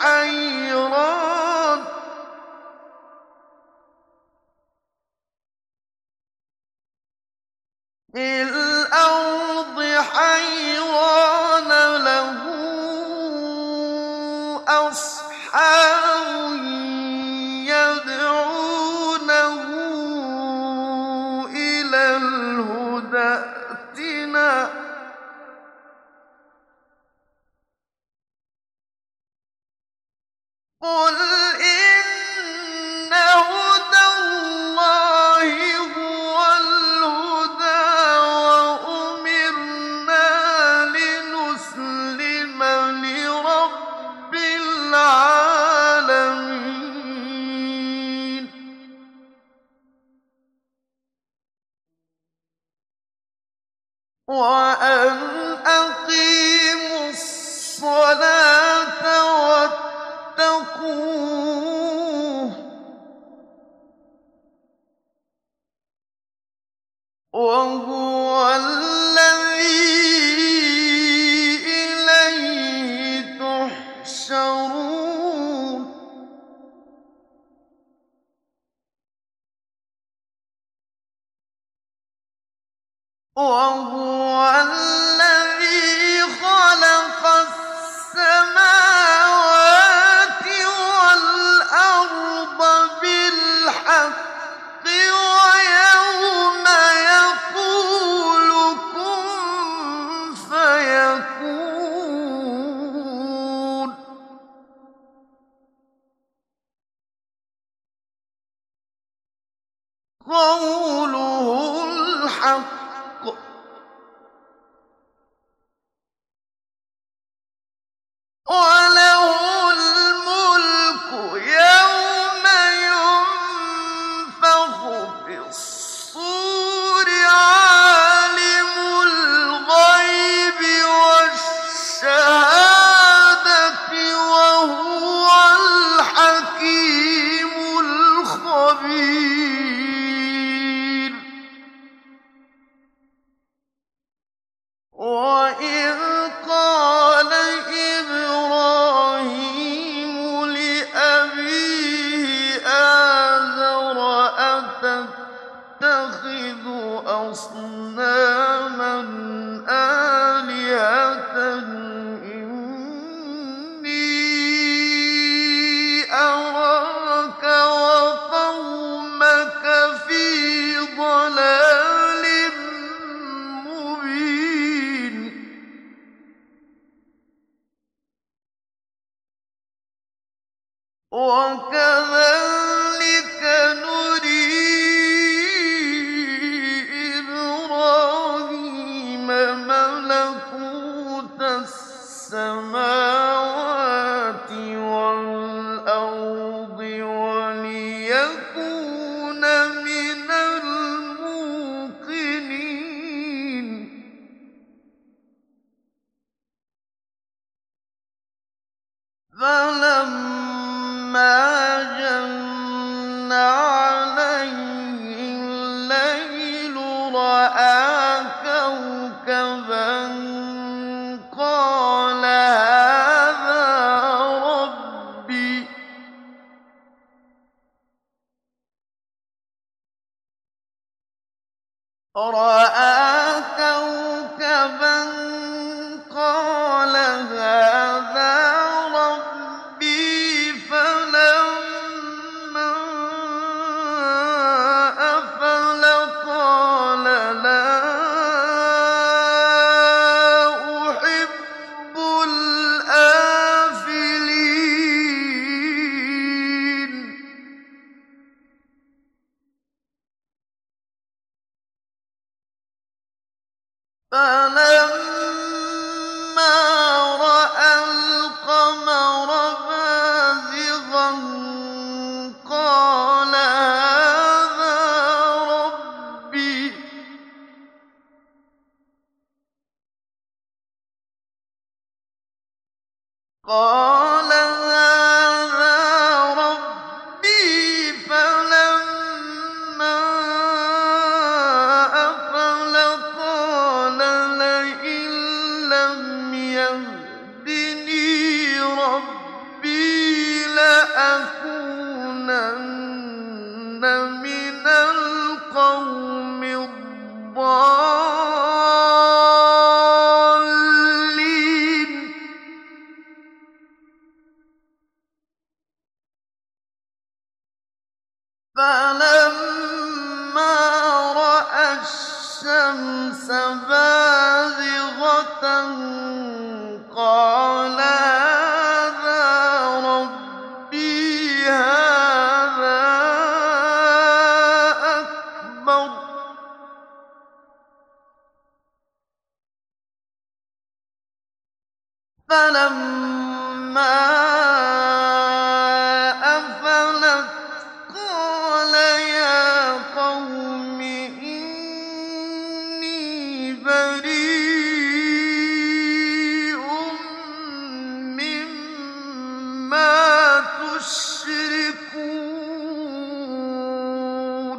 حَيْرَانَ لَهُ أَصْحَابٌ يَدْعُونَهُ إِلَى الْهُدى ائْتِنَا ۗ قُلْ إِنَّ هُدَى اللَّهِ هُوَ الْهُدَىٰ ۖ وَأُمِرْنَا لِنُسْلِمَ لِرَبِّ الْعَالَمِينَ وَأَنْ أَقِيمُوا الصَّلَاةَ وَاتَّقُوهُ ۚ وَهُوَ الَّذِي إِلَيْهِ تُحْشَرُونَ وَهُوَ الَّذِي خَلَقَ السَّمَاوَاتِ وَالْأَرْضَ بِالْحَقِّ وَيَوْمَ يَقُولُ كُن فَيَكُونُ قَوْلُهُ الْحَقُّ ۚ وَلَهُ الْمُلْكُ يَوْمَ يُنفَخُ فِي الصُّورِ ۚ عَالِمُ الْغَيْبِ تَتَّخِذُ أَصْنَامًا آلِهَةً إِنِّي أَرَاكَ وَقَوْمَكَ فِي ضَلَالٍ مُّبِينٍ وَكَذَٰلِكَ نُرِي إِبْرَاهِيمَ مَلَكُوتَ السَّمَاوَاتِ وَالْأَرْضِ وَلِيَكُونَ مِنَ الْمُوقِنِينَ فَلَمَّا جَنَّ عَلَيْهِ اللَّيْلُ رَأَىٰ كَوْكَبًا قَالَ هَٰذَا رَبِّي فَلَمَّا أَفَلَ قَالَ لَا أُحِبُّ الْآفِلِينَ فَلَمَّا رَأَى الْقَمَرَ بَازِغًا قَالَ هَٰذَا رَبِّي فَلَمَّا أَفَلَ قَالَ لَئِن لَّمْ يَهْدِنِي رَبِّي لَأَكُونَنَّ مِنَ الْقَوْمِ الضَّالِّينَ فَلَمَّا رَأَى الشَّمْسَ بَازِغَةً قَالَ هَٰذَا رَبِّي هَٰذَا أَكْبَرُ فَلَمَّا أَفَلَتْ قَالَ يَا قَوْمِ إِنِّي بَرِيءٌ مِّمَّا تُشْرِكُونَ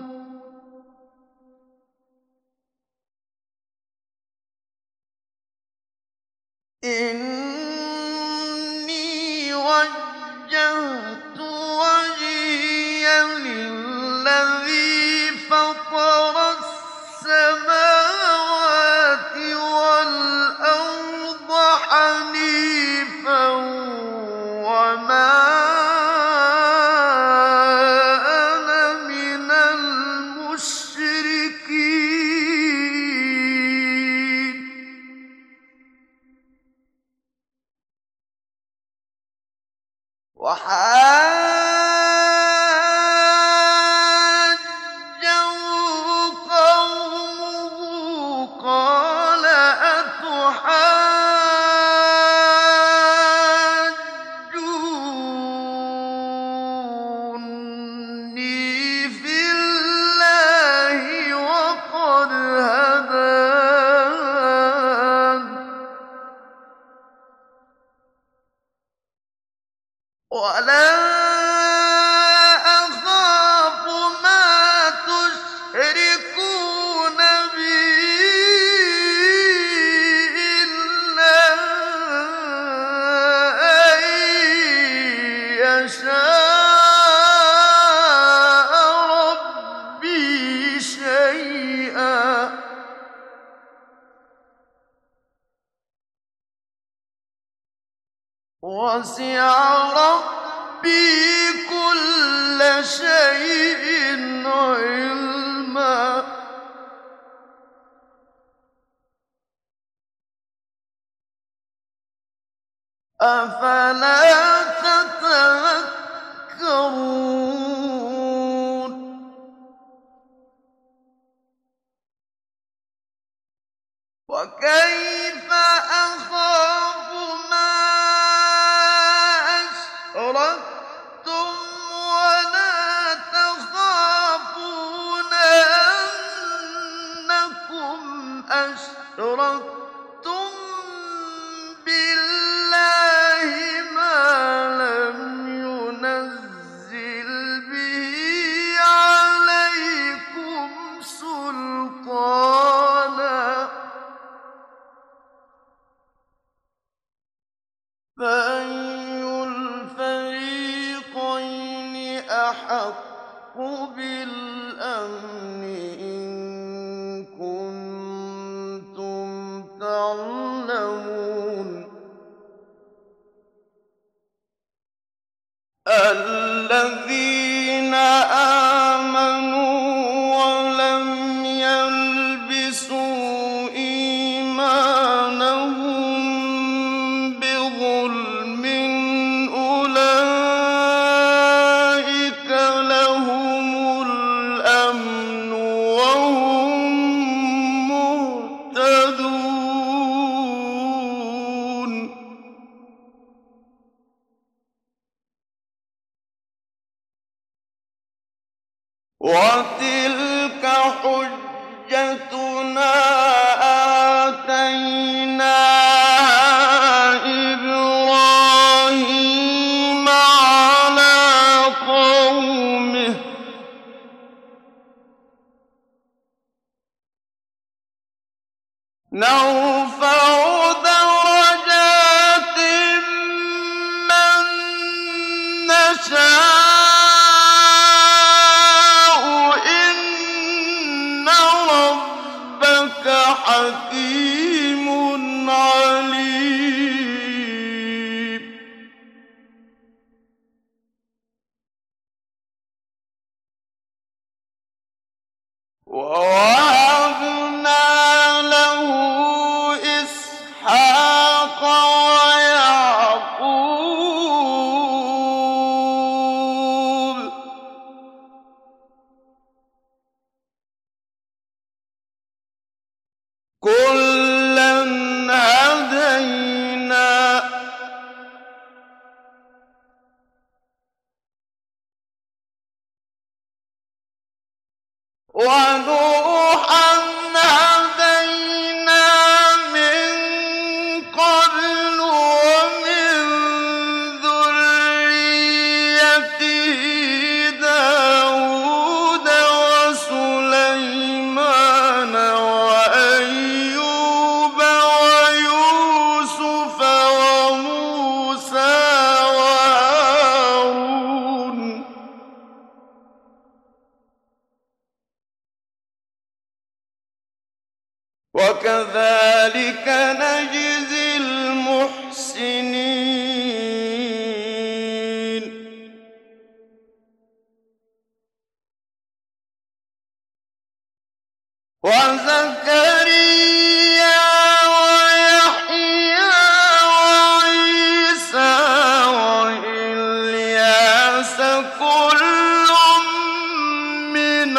إِنِّي وَجَّهْتُ وَجْهِيَ لِلَّذِي فَطَرَ السَّمَاوَاتِ وَالْأَرْضَ حَنِيفًا وَمَا أَنَا مِنَ الْمُشْرِكِينَ وَحَاجَّهُ قَوْمُهُ قَالَ أَتُحَاجُّونِّي فِي اللَّهِ وَقَدْ هَدَانِ وسع ربي كل شيء علما أفلا تتذكرون وكيف أخاف ما أشركتم ولا تخافون أنكم أشركتم بالله ما لم ينزل به عليكم سلطانا فأي الفريقين أحق بالأمن إن كنتم تعلمون الذين آمنوا ولم يلبسوا إيمانهم بظلم أولئك لهم الأمن وهم مهتدون وتلك حجتنا آتيناها إبراهيم على قومه نرفع درجات من نشاء إن ربك حكيم عليم ووهبنا له إسحاق ويعقوب كلا هدينا ونوحا هدينا من قبل ومن ذريته داود وسليمان وأيوب ويوسف وموسى وهارون وكذلك نجزي المحسنين وزكريا ويحيى وعيسى وإلياس كل من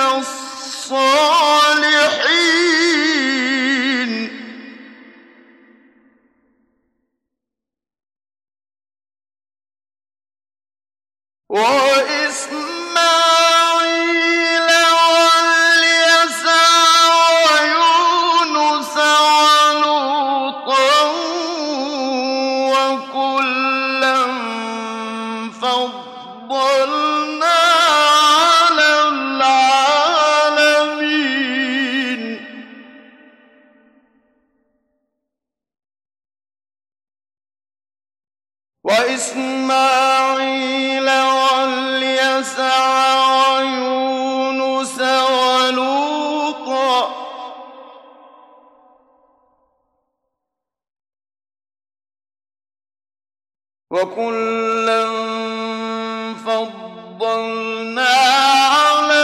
الصالحين وإسماعيل واليسع ويونس ولوطا وكلا فضلنا على العالمين وإسماعيل واليسع ويونس ولوطا وَكُلًّا فَضَّلْنَا عَلَى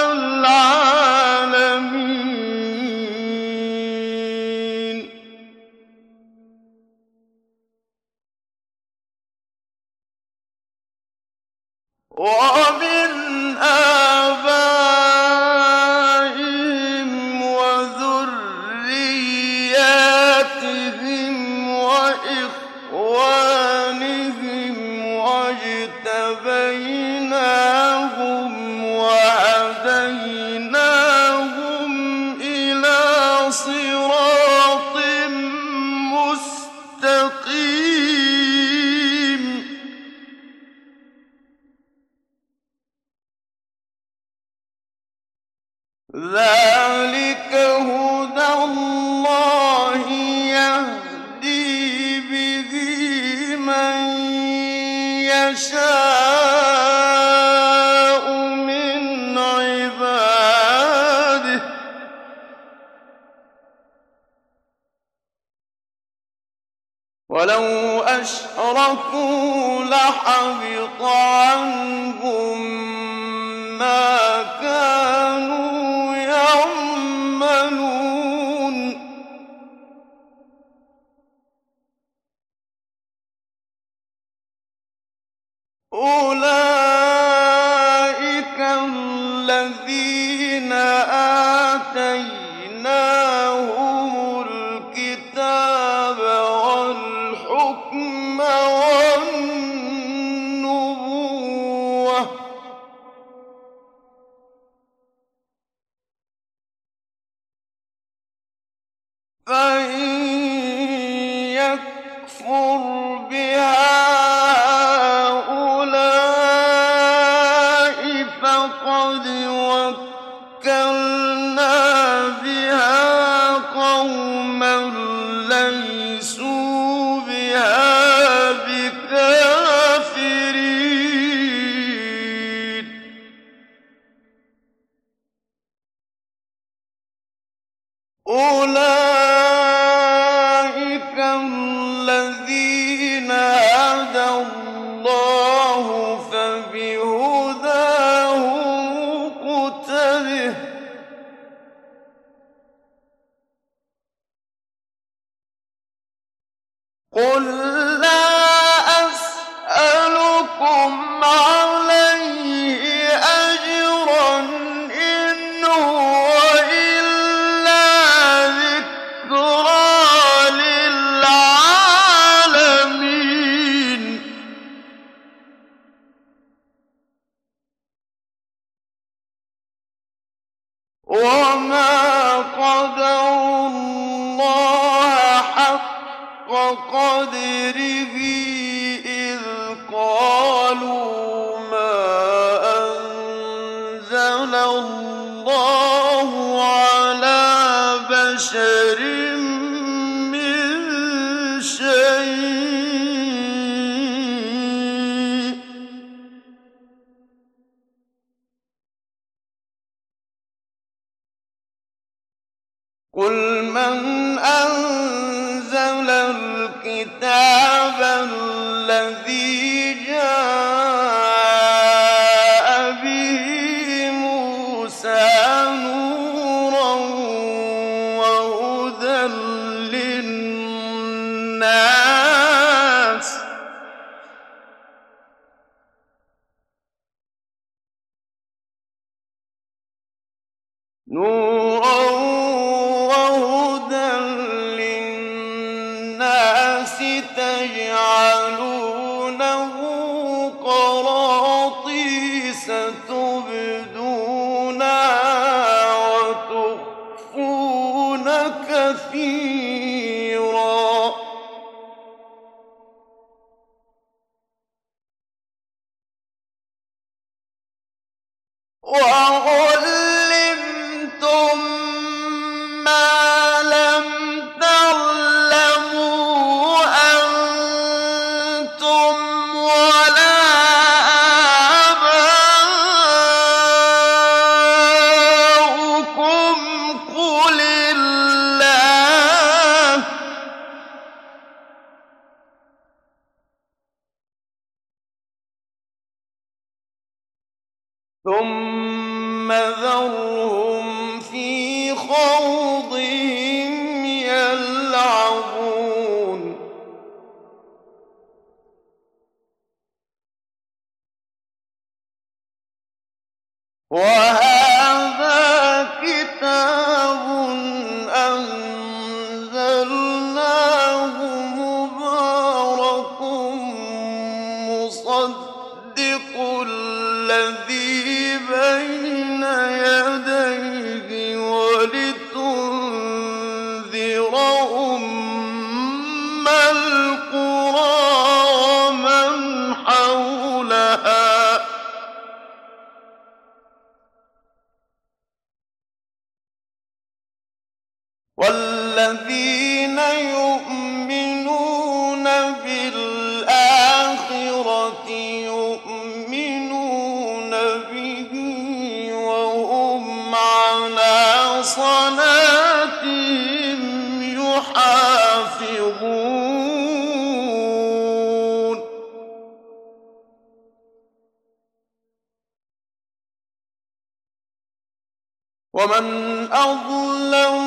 الْعَالَمِينَ وَمِنْ آبَائِهِمْ وَذُرِّيَّاتِهِمْ وَإِخْوَانِهِمْ وَاجْتَبَيْنَاهُمْ وَهَدَيْنَاهُمْ إِلَىٰ صِرَاطٍ مُّسْتَقِيمٍ ذَٰلِكَ هُدَى اللَّهِ يَهْدِي بِهِ مَن يَشَاءُ مِنْ عِبَادِهِ ۚ وَلَوْ أَشْرَكُوا لَحَبِطَ عَنْهُم مَّا كَانُوا يَعْمَلُونَ أُولَٰئِكَ الَّذِينَ آتَيْنَاهُمُ الْكِتَابَ وَالْحُكْمَ وَالنُّبُوَّةَ ۚ فَإِن يَكْفُرْ بِهَا هَٰؤُلَاءِ فَقَدْ وَكَّلْنَا بِهَا قَوْمًا لَّيْسُوا بِهَا بِكَافِرِينَ أُولَٰئِكَ الَّذِينَ هَدَى اللَّهُ فَبِهُدَاهُ مُقْتَدِهْ ۗ قُل لَّا أَسْأَلُكُمْ عَلَيْهِ أَجْرًا ۖ إِنْ هُوَ إِلَّا ذِكْرَىٰ لِلْعَالَمِينَ وَمَا قَدَرُوا اللَّهَ حَقَّ قَدْرِهِ إِذْ قَالُوا مَا أَنزَلَ اللَّهُ عَلَىٰ بَشَرٍ مِّن شَيْءٍ ۗ قُلْ مَنْ أَنزَلَ الْكِتَابَ الَّذِي جَاءَ بِهِ مُوسَىٰ نُورًا وَهُدًى لِّلنَّاسِ ۖ تَجْعَلُونَهُ قَرَاطِيسَ تُبْدُونَهَا وَتُخْفُونَ كَثِيرًا ۖ وَعُلِّمْتُم مَّا لَمْ تَعْلَمُوا أَنتُمْ وَلَا آبَاؤُكُمْ ۖ قُلِ اللَّهُ ثم ذرهم في خوضهم يلعبون وهذا كتاب أنزلناه مبارك مصدق الذي بين يديه ولتنذر أم القرى ومن حولها والذين يؤمنون بالآخرة يؤمنون به وهم على صلاتهم يحافظون ومن أظلم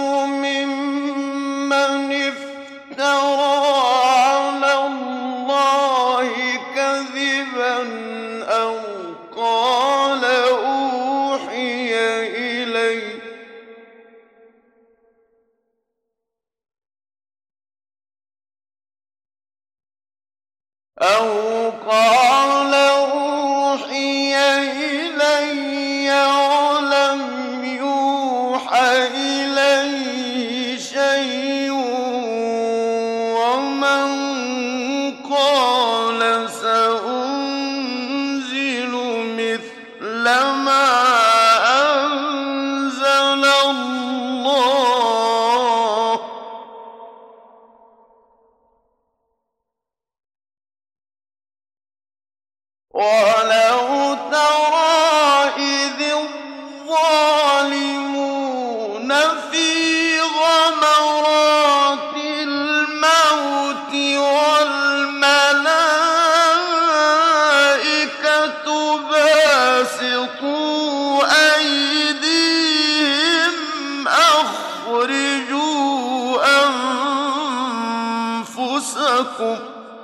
ممن افترى على الله كذبا أو قال أوحي إلي ولم يوحى إليه شيء ومن قال سأنزل مثل ما أنزل الله ولو ترى إذ الظالمون في غمرات الموت والملائكة باسطوا أيديهم أخرجوا أنفسكم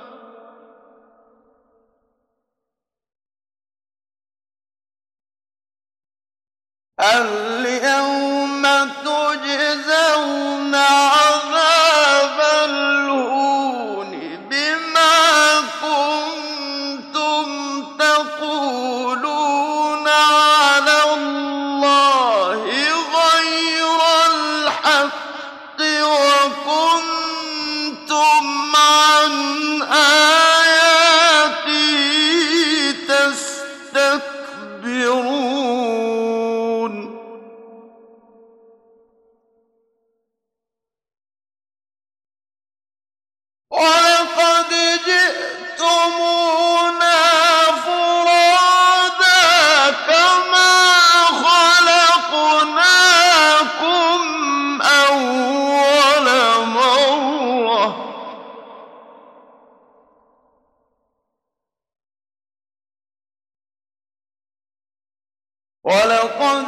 اليوم تجزون عذاب الهون بما كنتم تقولون على الله غير الحق وكنتم عن آياته تستكبرون ولقد جئتمونا فرادا كما خلقناكم أول مرة ولقد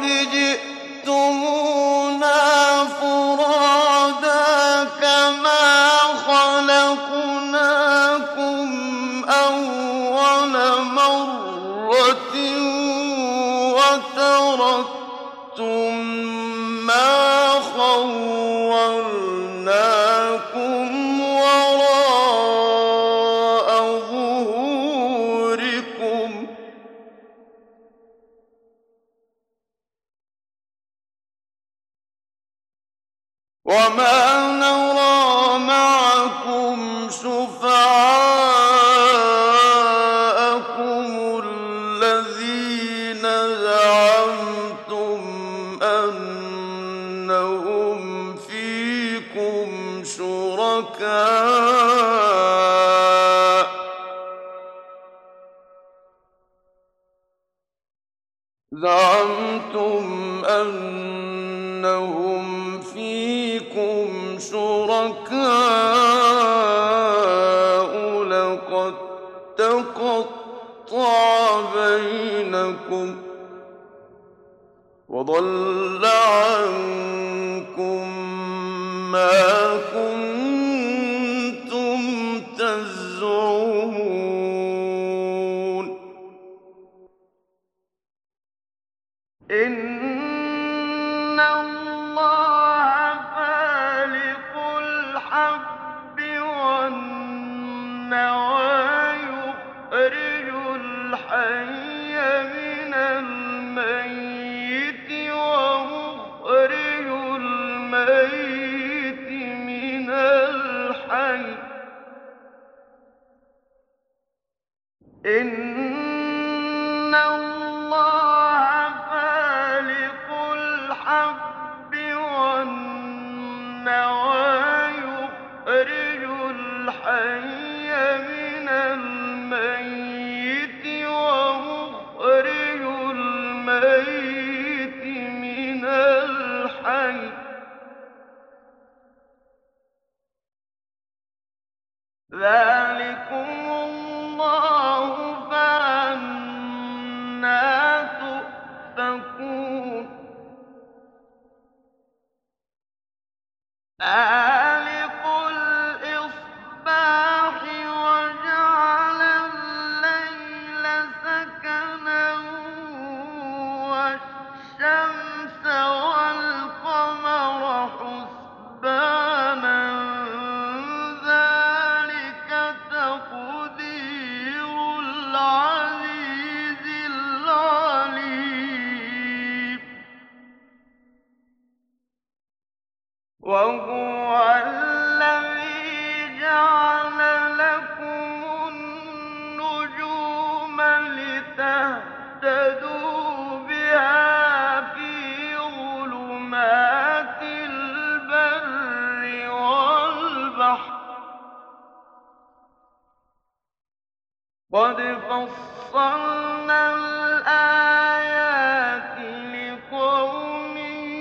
جئتمونا فرادا كما خلقناكم أول مرة وتركتم ما خولناكم وراء ظهوركم وما نرى معكم شفعاءكم الذين زعمتم أنهم فيكم شركاء لقد تقطع بينكم وَضَلَّ عَنكُم مَّا كُنتُمْ تَزْعُمُونَ إِنَّ اللَّهَ فَالِقُ الْحَبِّ وَالنَّوَىٰ يُخْرِجُ الْحَيَّ مِنَ الْمَيِّتِ وَمُخْرِجُ الْمَيِّتِ مِنَ الْحَيِّ ۚ إِنَّ اللَّهَ فَالِقُ الْحَبِّ وَالنَّوَىٰ يُخْرِجُ الْحَيَّ مِنَ الْمَيِّتِ وَمُخْرِجُ الْمَيِّتِ مِنَ الْحَيِّ ۚ ذَٰلِكُمُ اللَّهُ فَأَنَّىٰ تُؤْفَكُونَ فَالِقُ الْإِصْبَاحِ وَجَعَلَ اللَّيْلَ سَكَنًا وَالشَّمْسَ وَالْقَمَرَ حُسْبَانًا ۚ ذَٰلِكَ تَقْدِيرُ الْعَزِيزِ الْعَلِيمِ وَهُوَ الَّذِي جَعَلَ لَكُمُ النُّجُومَ لِتَهْتَدُوا بِهَا فِي ظُلُمَاتِ الْبَرِّ وَالْبَحْرِ ۗ قَدْ فَصَّلْنَا الْآيَاتِ لِقَوْمٍ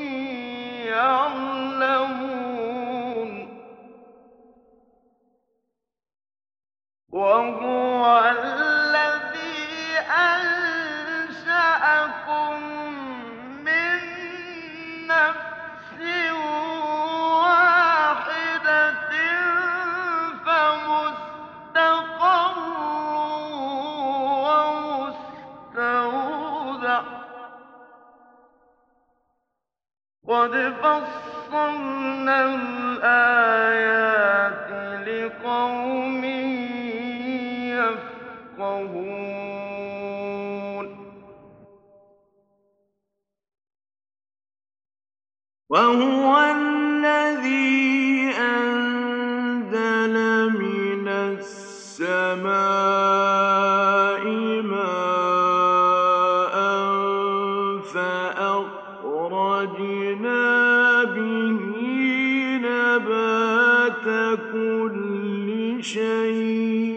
يَعْلَمُونَ وَهُوَ الَّذِي أَنشَأَكُم مِّن نَّفْسٍ وَاحِدَةٍ فَمُسْتَقَرٌّ وَمُسْتَوْدَعٌ ۗ قَدْ فَصَّلْنَا الْآيَاتِ لِقَوْمٍ يَفْقَهُونَ وَهُوَ الَّذِي أَنزَلَ مِنَ السَّمَاءِ مَاءً فَأَخْرَجْنَا بِهِ نَبَاتَ كُلِّ شَيْءٍ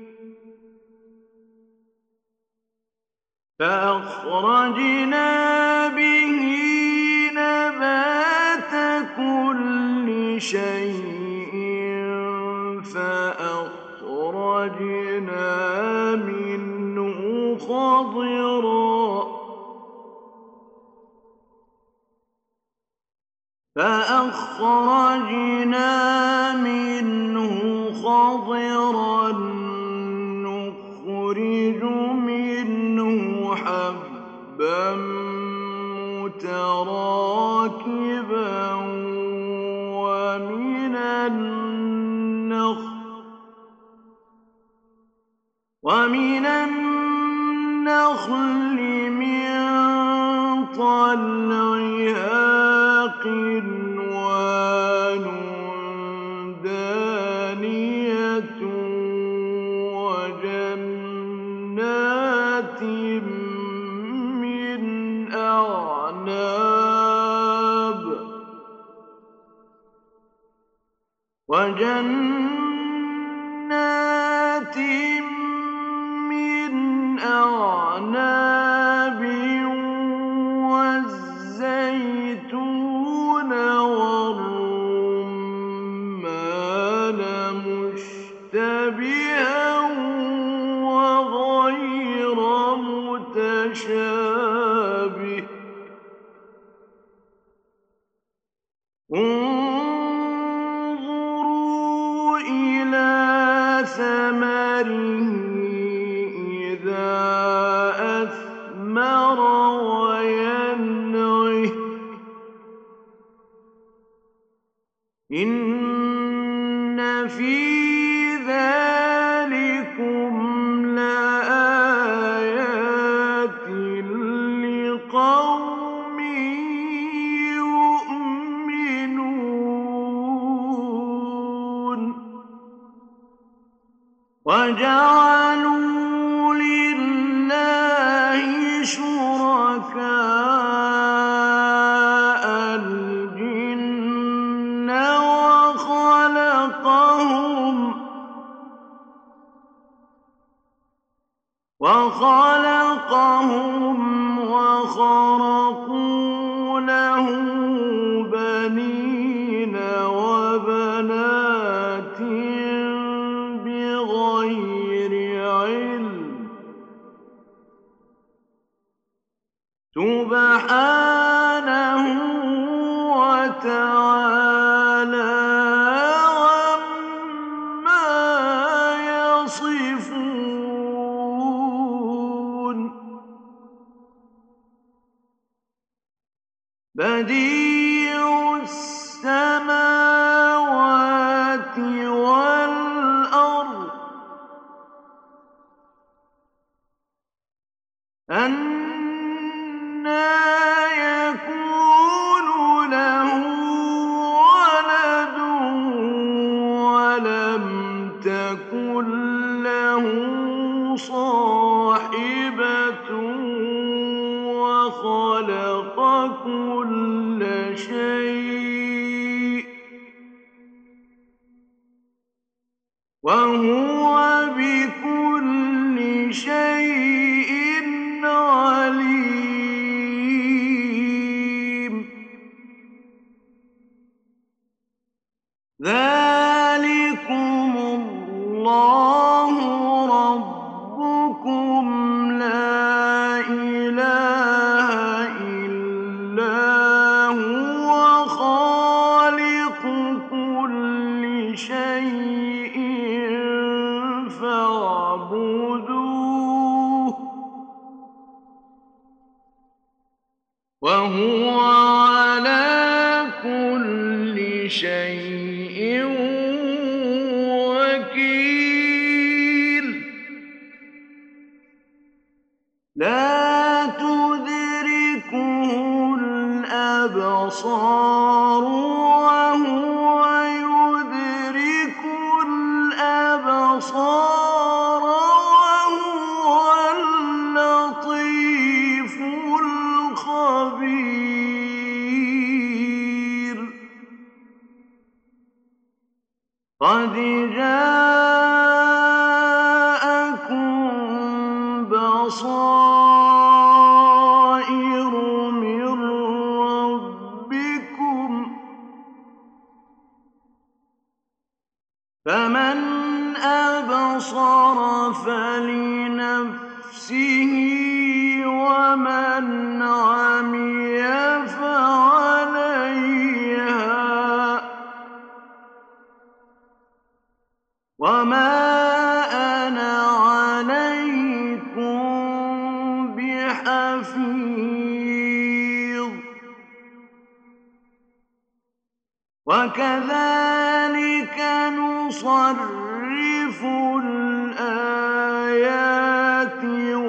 فَأَخْرَجْنَا مِنْهُ خَضِرًا نُّخْرِجُ مِنْهُ حَبًّا مُّتَرَاكِبًا وَمِنَ النَّخْلِ مِن طَلْعِهَا قِنْوَانٌ دَانِيَةٌ وَجَنَّاتٍ مِّنْ أَعْنَابٍ وَالزَّيْتُونَ وَالرُّمَّانَ مُشْتَبِهًا وَغَيْرَ مُتَشَابِهٍ ۗ إن في ذلكم لآيات لقوم يؤمنون وجعلوا لله شركاء الجن وخلقهم وخرقوا له بنين وبنات بغير علم سبحانه وتعالى عما يصفون بديع السماوات والأرض أنى يكون له ولد ولم تكن له صاحبة وخلق كل شيء وهو بكل شيء عليم ذلكم الله ربكم لا إله إلا هو خالق كل شيء فاعبدوه وهو على كل شيء وكيل لا تدركه الأبصار وهو يدرك الأبصار وهو اللطيف الخبير قد جاءكم بصائر من ربكم فمن أبصر فلنفسه ومن عمي فعليها وما أنا عليكم بحفيظ وكذلك نصرف الآيات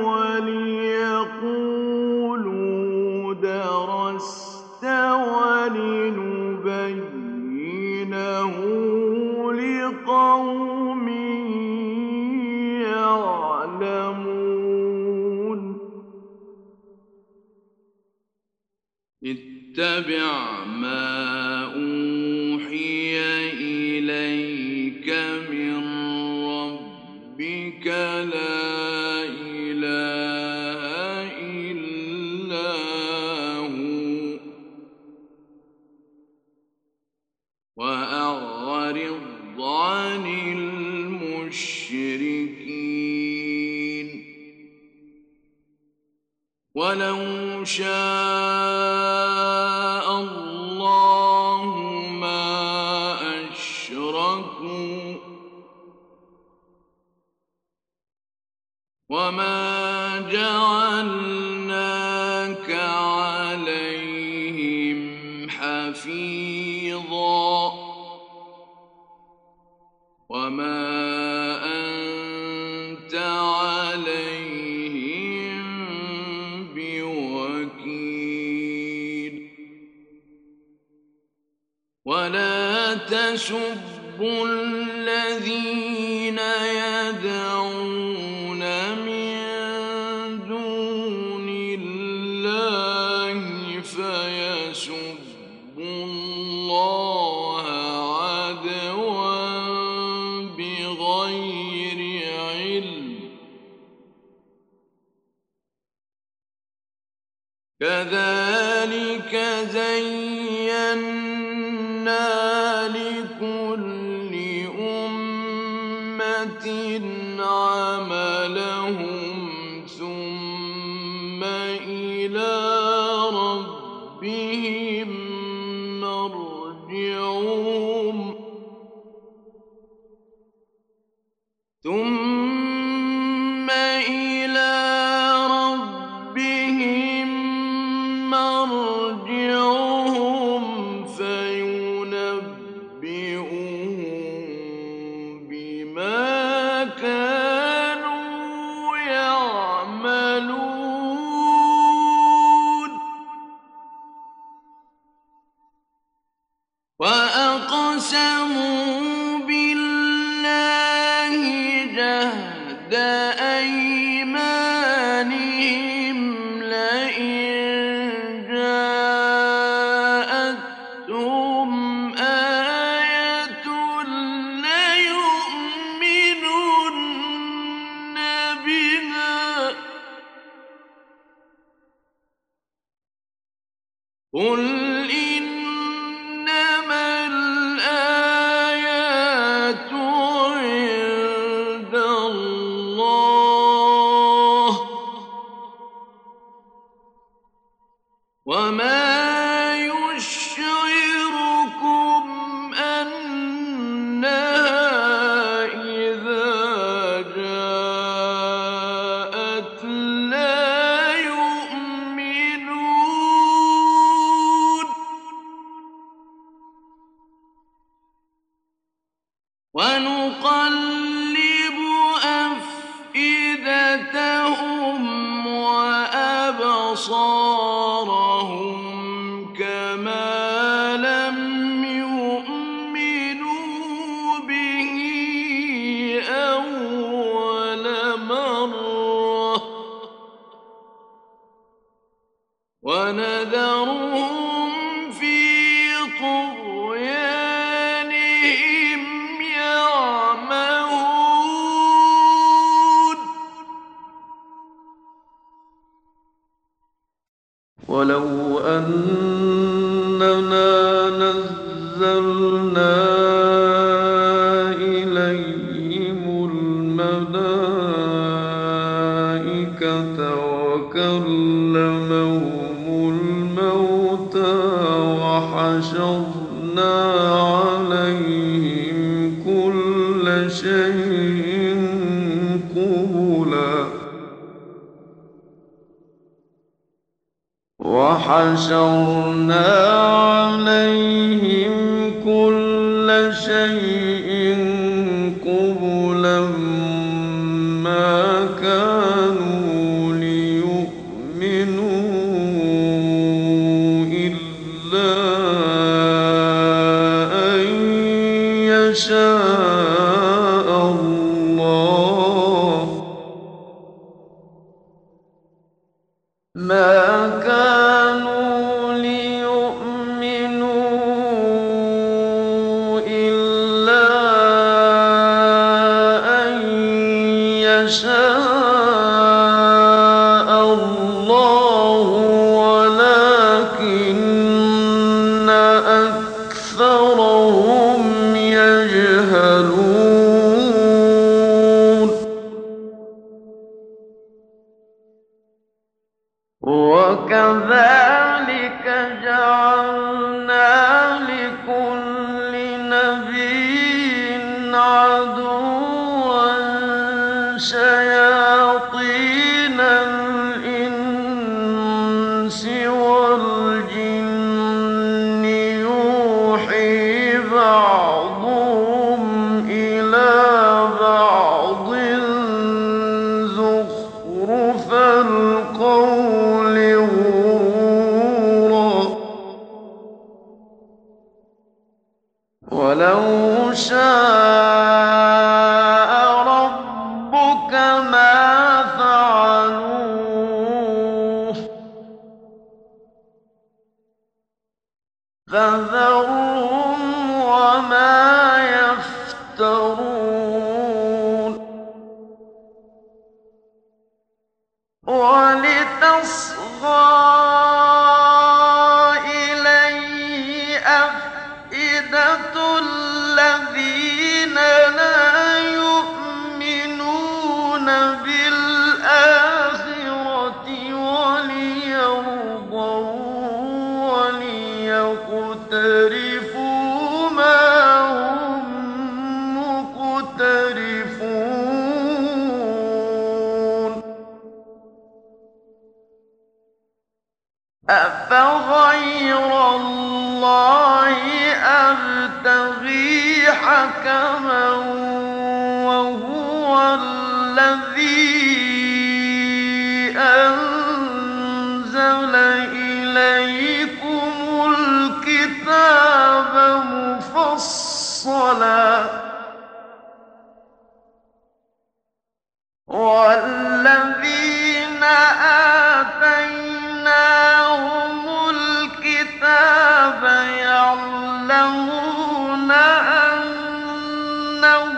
وليقولوا درست ولنبينه لقوم يعلمون اتبع ما أوحي إليك من ربك لا إله إلا هو وأعرض عن المشركين ولو شاء الله ما أشركوا وما جعلناك عليهم حفيظا وما أنت عليهم بوكيل ولا تسبوا الذين يدعون من دون الله فيسبوا الله عدوا بغير علم كذلك زينا لكل أمة عملهم ثم إلى ربهم مرجعهم فينبئهم بما كانوا يعملون وأقسموا بالله جهد أيمانهم لئن جاءتهم آية ليؤمنن بها قل إنما الآيات عند الله وما يشعركم أنها إذا جاءت لا يؤمنون ونقلب أفئدتهم وأبصارهم كما لم يؤمنوا به أول مرة ونذرهم في طغيانهم يعمهون ولو أننا نزلنا إليهم الملائكة وكلمهم الموتى وحشرنا عليهم كل شيء قبلا وحشرنا عليهم كل شيء قبلا ما كانوا ليؤمنوا إلا أن يشاء الله ما كانوا ليؤمنوا إلا أن يشاء الله ولكن أكثرهم يجهلون وكذلك جعلنا لكل نبي عدوا شياطين الإنس والجن يوحي بعضهم إلى وَلَوْ شَاءَ رَبُّكَ مَا فَعَلُوهُ فَذَرْهُمْ وَمَا يَفْتَرُونَ وَلِتَصْغَىٰ إِلَيْهِ أَفْئِدَةُ الَّذِينَ لَا يُؤْمِنُونَ بِالْآخِرَةِ وَلِيَرْضَوْهُ وَلِيَقْتَرِفُوا مَا هُم مُّقْتَرِفُونَ أَفَغَيْرَ اللَّهِ أَبْتَغِي حَكَمًا وَهُوَ الَّذِي أَنزَلَ إِلَيْكُمُ الْكِتَابَ مُفَصَّلًا ۚ وَالَّذِينَ آتَيْنَاهُمُ الْكِتَابَ يَعْلَمُونَ أَنَّهُ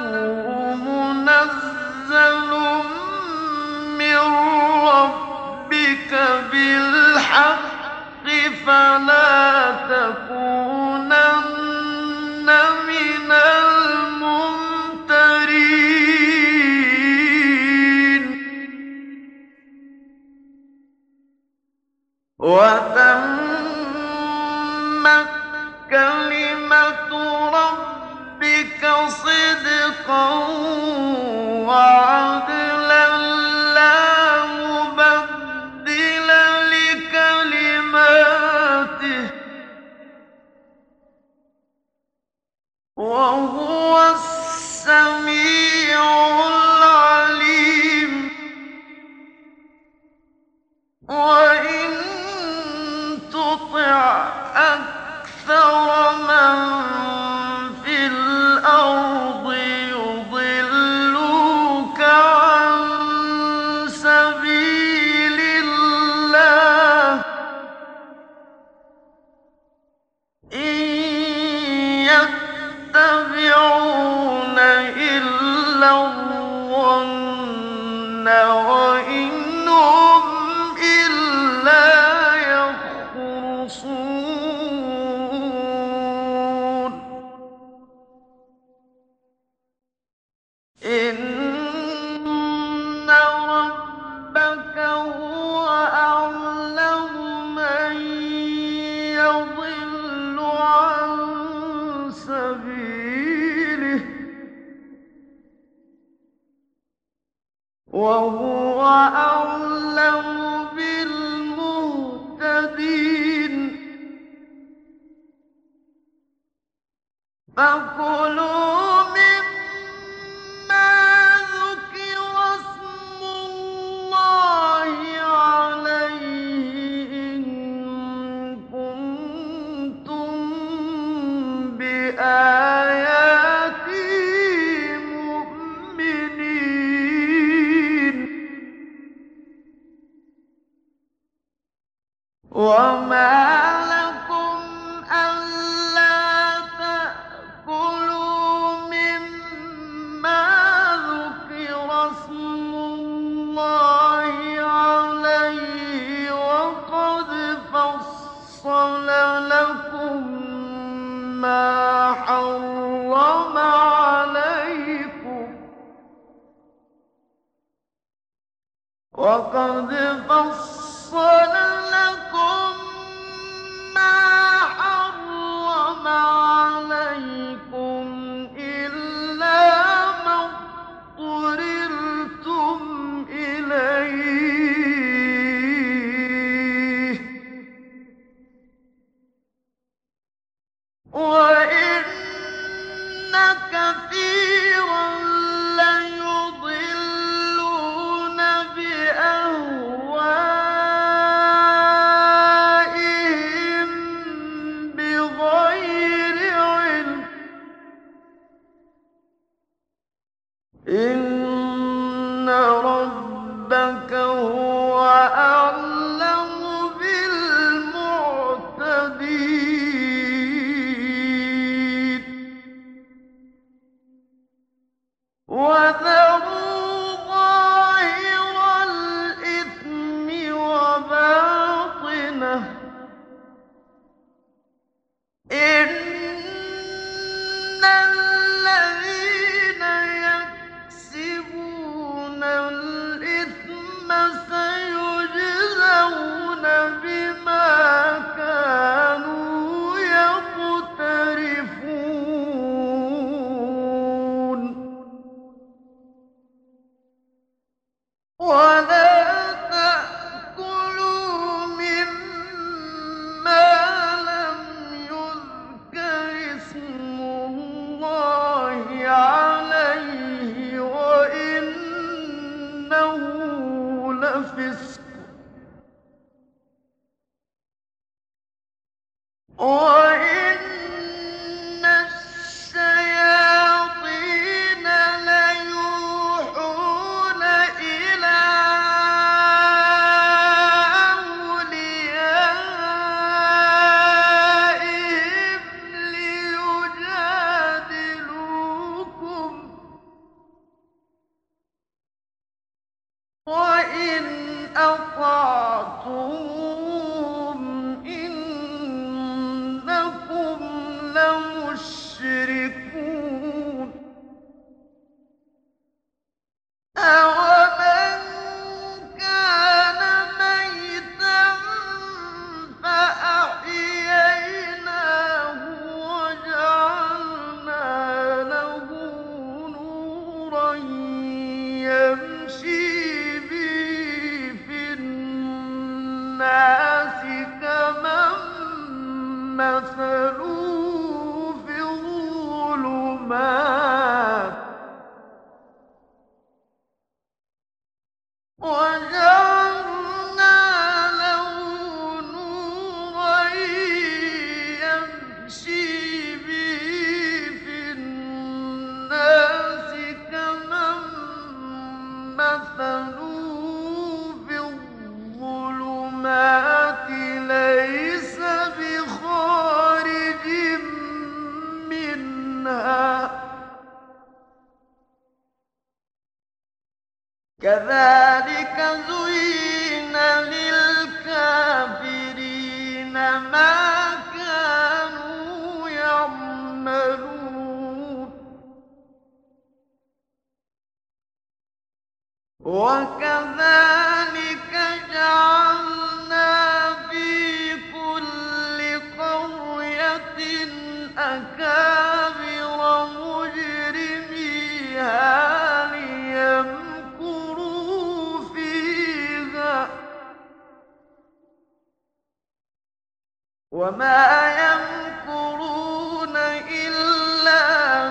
مُنَزَّلٌ مِّن رَّبِّكَ بِالْحَقِّ فَلَا تَكُونَنَّ مِنَ الْمُمْتَرِينَ وَتَمَّتْ كَلِمَةُ رَبِّكَ صِدْقًا وَعَدْلًا لَّا مُبَدِّلَ لِكَلِمَاتِهِ ۚ وَهُوَ السَّمِيعُ الْعَلِيمُ وَإِن تُطِعْ أَكْثَرَ مَن فِي الْأَرْضِ يُضِلُّوكَ عَن سَبِيلِ اللَّهِ ۚ إِن يَتَّبِعُونَ إِلَّا الظَّنَّ وَإِنْ هُمْ إِلَّا يَخْرُصُونَ إِنَّ رَبَّكَ هُوَ أَعْلَمُ مَن يَضِلُّ عَن سَبِيلِهِ ۖ وَهُوَ أَعْلَمُ بِالْمُهْتَدِينَ فَكُلُوا مِمَّا ذُكِرَ اسْمُ اللَّهِ عَلَيْهِ إِن كُنتُم بِآيَاتِهِ مُؤْمِنِينَ وَمَا لَكُمْ أَلَّا تَأْكُلُوا مِمَّا ذُكِرَ اسْمُ اللَّهِ عَلَيْهِ وَقَدْ فَصَّلَ لَكُم مَّا حَرَّمَ عَلَيْكُمْ إِلَّا مَا اضْطُرِرْتُمْ إِلَيْهِ ۗ وَإِنَّ كَثِيرًا لَّيُضِلُّونَ بِأَهْوَائِهِم بِغَيْرِ عِلْمٍ إن ربك هو أعلم بالمعتدين وذروا ظاهر الإثم وباطنه إن الذين يكسبون الإثم سيجزون بما كانوا يقترفون ولا تأكلوا مما لم يذكر اسم الله عليه وإنه لفسق وإن الشياطين ليوحون إلى أوليائهم ليجادلوكم وإن أطعتموهم إنكم لمشركون أَوَمَنْ كَانَ مَيْتًا فَأَحْيَيْنَاهُ وَجَعَلْنَا لَهُ نُورًا يَمْشِي بِهِ فِي النَّاسِ كَمَن مَّثَلُهُ فِي الظُّلُمَاتِ وَجَعَلْنَا لَهُ نُورًا يَمْشِي بِهِ فِي النَّاسِ كَمَن مَّثَلُهُ فِي الظُّلُمَاتِ لَيْسَ بِخَارِجٍ مِّنْهَا كَذَٰلِكَ زُيِّنَ لِلْكَافِرِينَ مَا كَانُوا يَعْمَلُونَ وَكَذَٰلِكَ جَعَلْنَا فِي كُلِّ قَرْيَةٍ أَكَابِرَ مُجْرِمِيهَا لِيَمْكُرُوا فِيهَا ۖ وَمَا يَمْكُرُونَ إِلَّا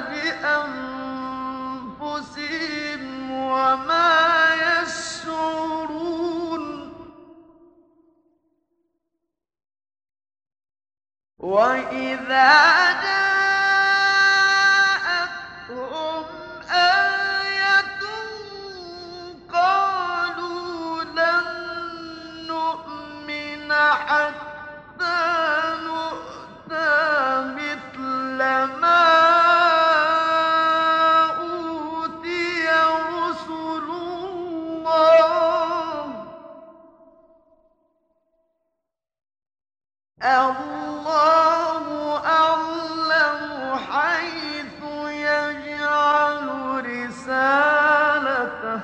بِأَنفُسِهِمْ وَمَا يَشْعُرُونَ وَإِذَا جَاءَتْهُمْ آيَةٌ قَالُوا لَن نُّؤْمِنَ حَتَّىٰ نُؤْتَىٰ مِثْلَ مَا أُوتِيَ رُسُلُ اللَّهِ ۘ اللَّهُ أَعْلَمُ حَيْثُ يَجْعَلُ رِسَالَتَهُ ۗ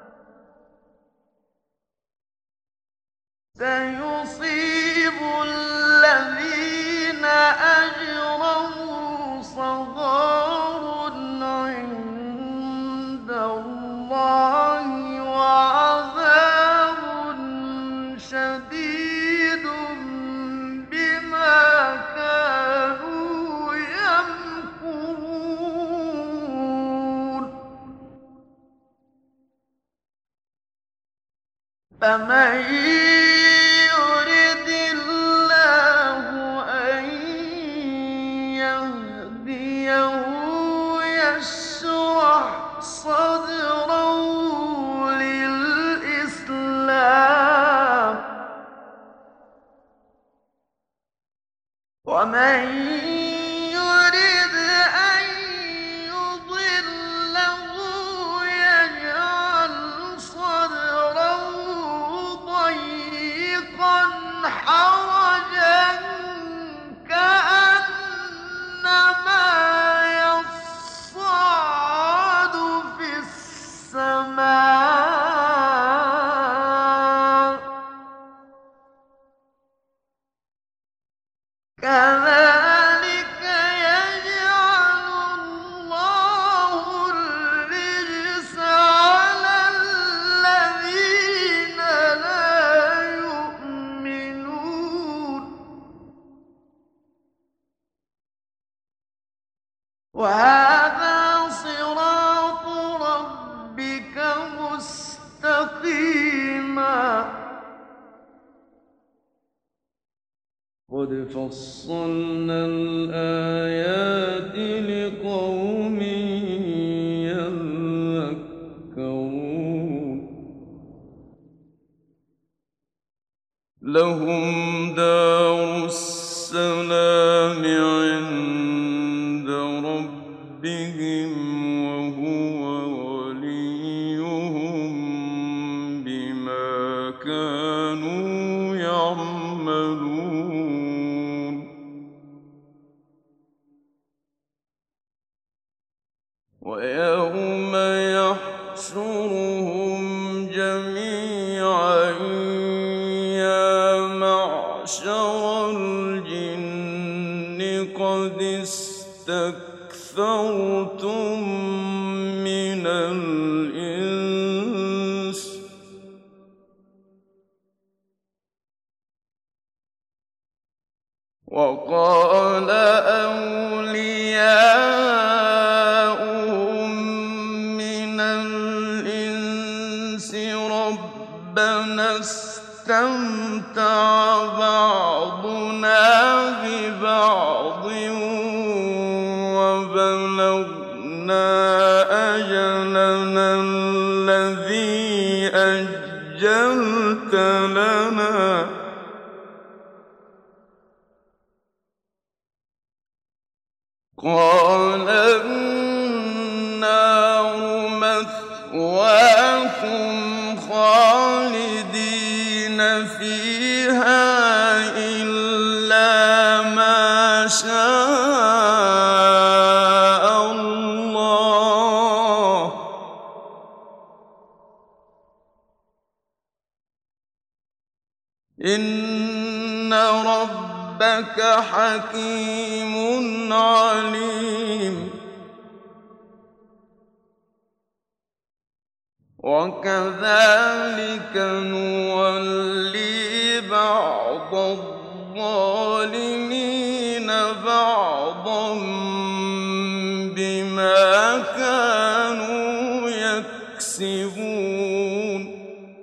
سَيُصِيبُ الَّذِينَ أَجْرَمُوا صَغَارٌ عِندَ اللَّهِ وَعَذَابٌ شَدِيدٌ بِمَا كَانُوا يَمْكُرُونَ فَمَن يُرِدِ اللَّهُ أَن يَهْدِيَهُ يَشْرَحْ صدره للإسلام ومن يرد أن يضله يجعل صدره ضيقا حرجا كأنما يصعد في السماء كذلك يجعل الله الرجس على الذين لا يؤمنون وهذا صراط ربك مستقيما قد فصلنا الآيات لقوم يذكرون لهم دار السلام عند ربهم وهو وليهم بما كانوا يعملون ويوم يحشرهم جميعا يا معشر الجن قد استكثرتم من الإنس وقال أولياؤهم من الإنس ربنا استمتع بعضنا ببعض وبلغنا أجلنا الذي أجلت لنا قال النار مثواكم خالدين فيها إلا ما شاء الله إن ربك حكيم عليم وكذلك نولي بعض الظالمين بعضا بما كانوا يكسبون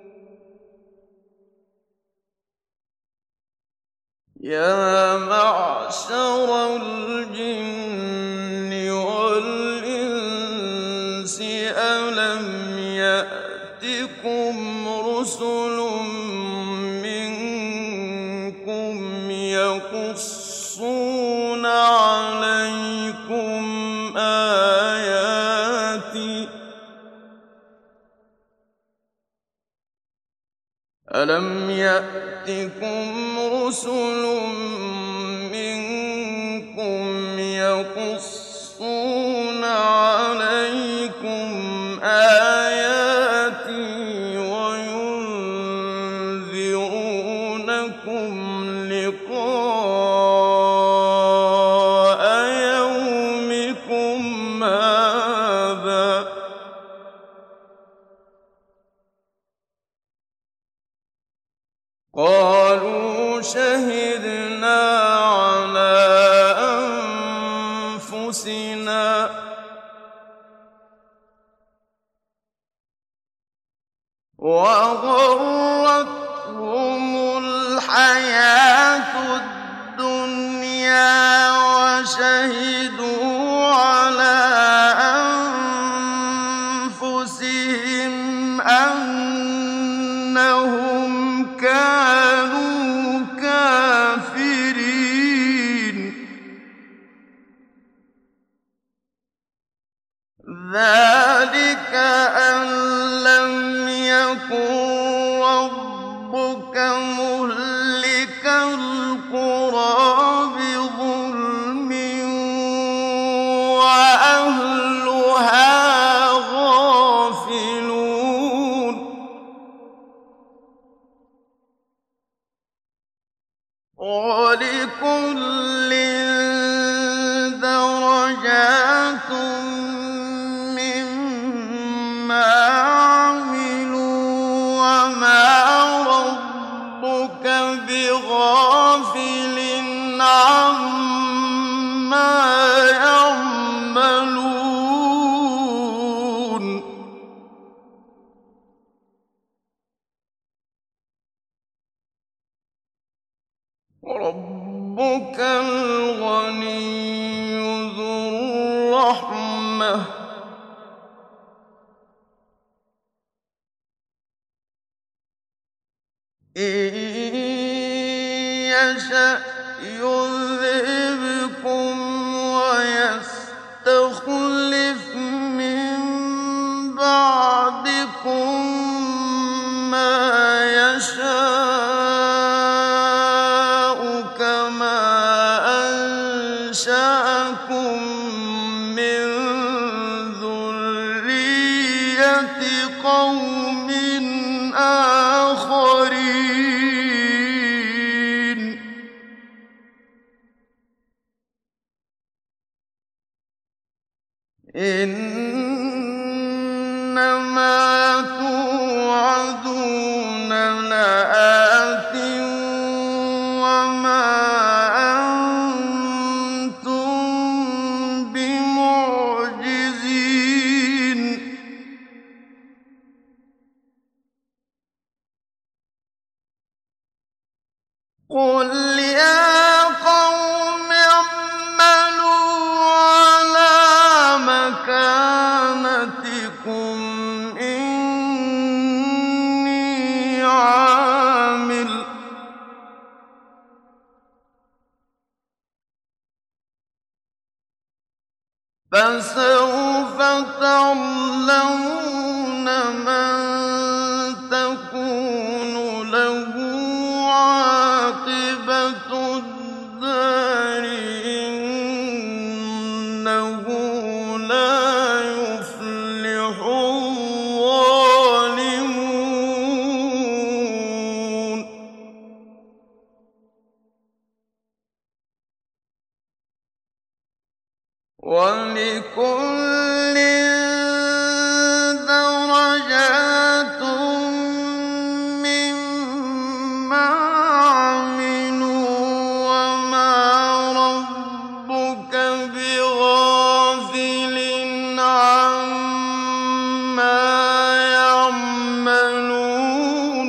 يا معشر الجن والإنس ألم يأتكم رسل منكم يقصون عليكم آياتي ألم يأتكم رسل منكم يقصون عليكم آياتي وينذرونكم لقاء يومكم هذا قالوا شهدنا على أنفسنا وغرتهم الحياة الدنيا وشهدوا على ذلك أن لم يكن ربك مهلك القرى بظلم وأهلها غافلون ولكل درجات مما عملوا وما ربك بغافل عما يعملون ربك الغني ذو الرحمة إن يشأ يذهبكم ويستخلف من بعدكم ما يشاء كما أنشأكم من ذرية قوم آخرين إنما توعدون لآت وما أنتم بمعجزين قل يا قوم اعملوا على مكانتكم إني عامل فسوف تعلمون من تكون له عاقبة الدار إنه لا يفلح الظالمون ولكل درجات مما عملوا وما ربك بغافل عما يعملون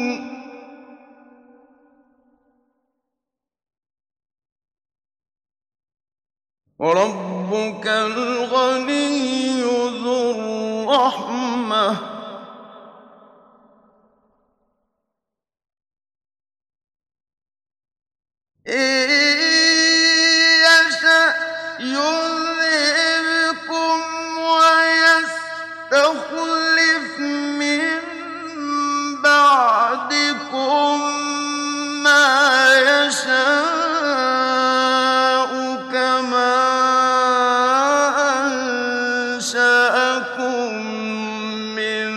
ربك الغني ذو الرحمة إن يشأ يذهبكم ويستخلف من بعدكم ما يشاء كما أنشأكم من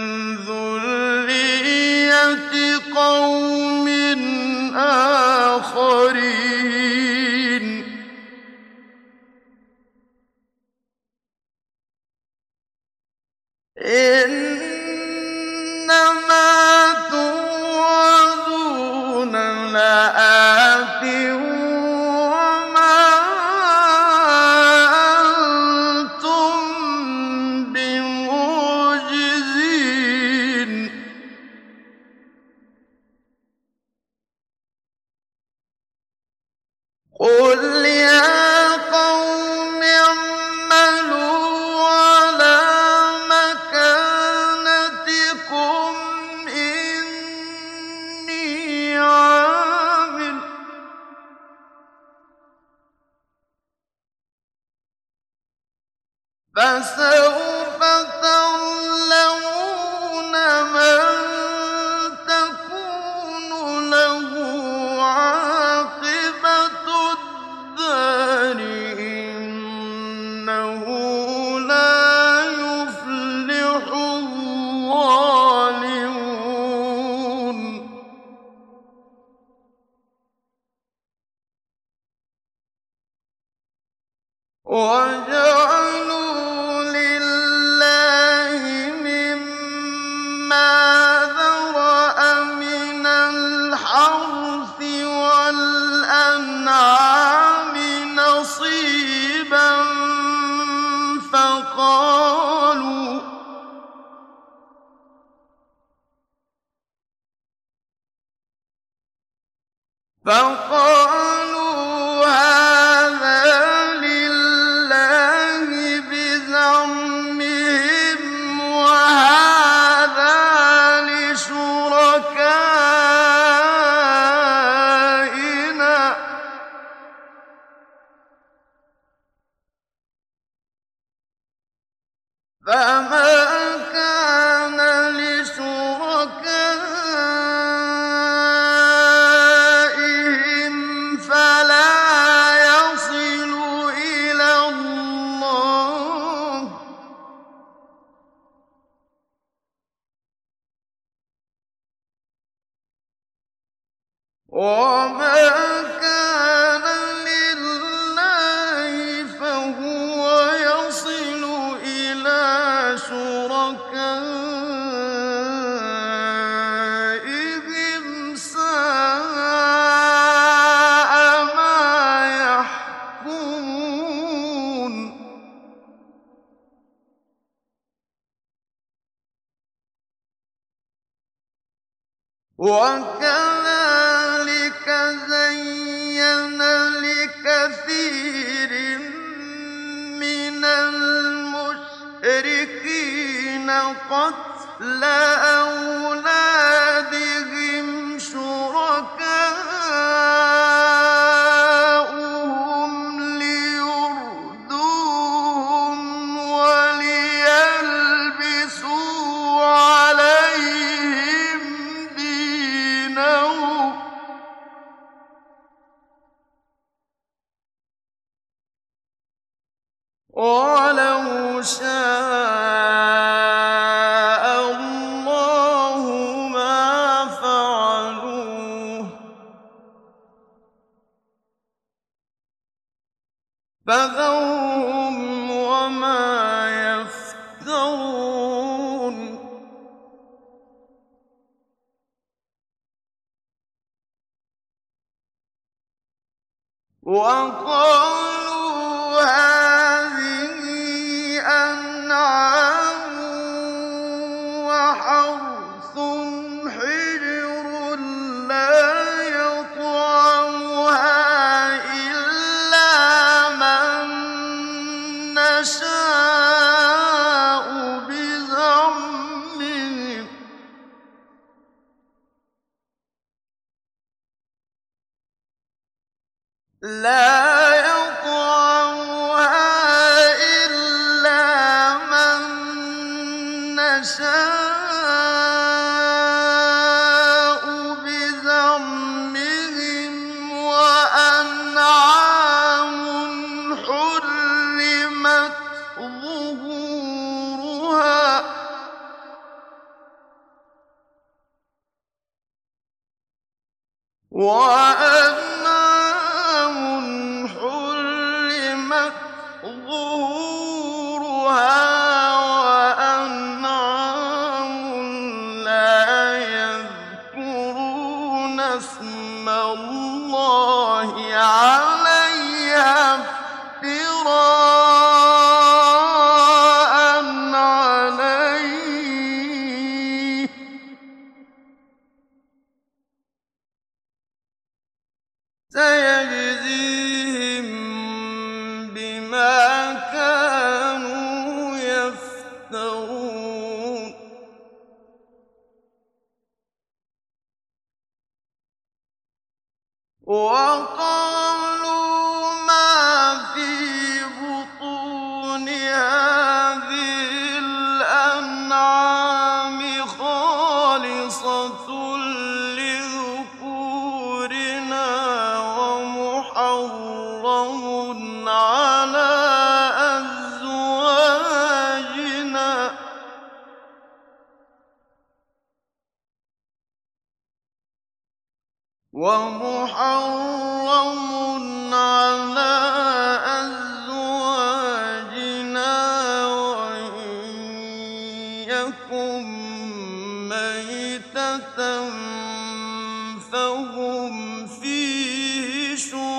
ذرية قوم آخرين إنما توعدون لآت وما أنتم بمعجزين قل يا قوم اعملوا على مكانتكم فسوف تعلمون من تكون له عاقبة الدار إنه لا يفلح الظالمون وجعلوا لله مما ذرأ من الحرث والأنعام نصيبا فقالوا هذا لله بزعمهم وهذا لشركائنا فما كان لشركائهم فلا يصل إلى الله وما كان لله فهو يصل إلى شركائهم ساء ما يحكمون وكذلك زين لكثير من المشركين قتل أولادهم شركاؤهم ليردوهم وليلبسوا عليهم دينهم ولو شاء الله ما فعلوه فذرهم وما يفترون وقالوا هذه أنعام وحرث حجر لا يطعمها إلا من نشاء بزعمهم لا يطعمها إلا من نشاء بزعمهم وأنعام حرمت ظهورها وأنعام حرمت ظهورها وأنعام لا يذكرون اسم الله عليها افتراء عليه سيجزيهم بما كانوا يفترون وقالوا ما في بطون هذه ومحرم على أزواجنا وإن يكن ميتة فهم فيه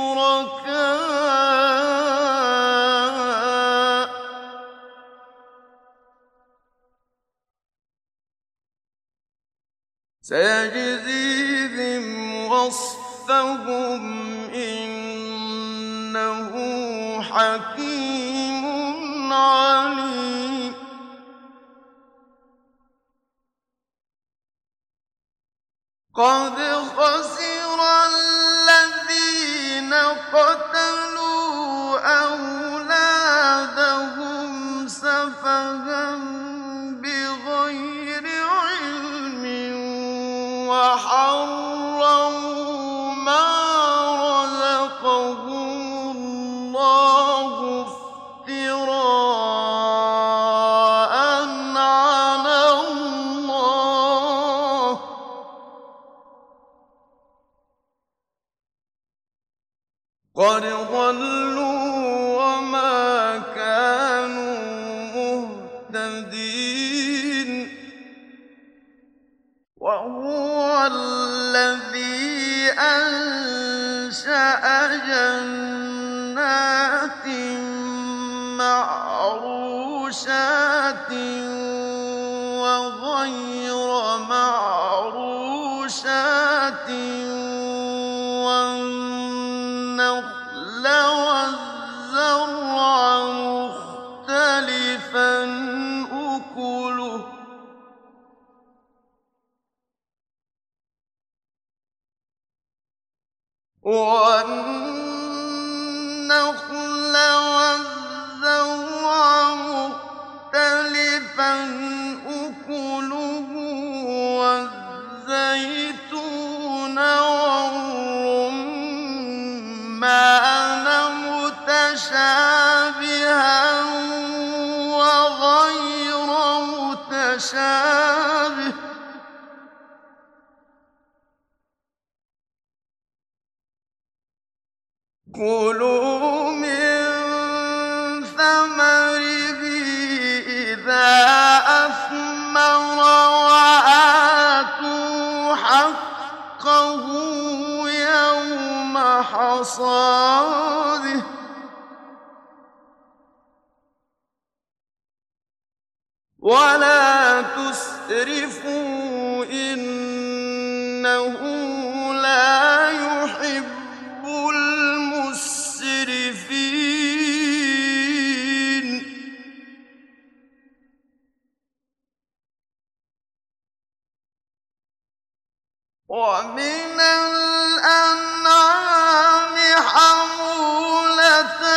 شركاء سيجزيهم وصفهم إنه حكيم عليم قد خسر الذين قتلوا أولادهم سفها بغير علم وحرموا ما رزقهم الله افتراء على الله قد ضلوا وما كانوا مهتدين وهو الذي أنشأ جنات معروشات وغير معروشات والنخل والزرع مختلفا أكله والنخل والزرع مختلفا أكله والزيتون والرمان متشابها وغير متشابه كلوا من ثمره إذا أثمر وآتوا حقه يوم حصاده ولا تسرفوا إنه لا يحب المسرفين ومن الأنعام حمولة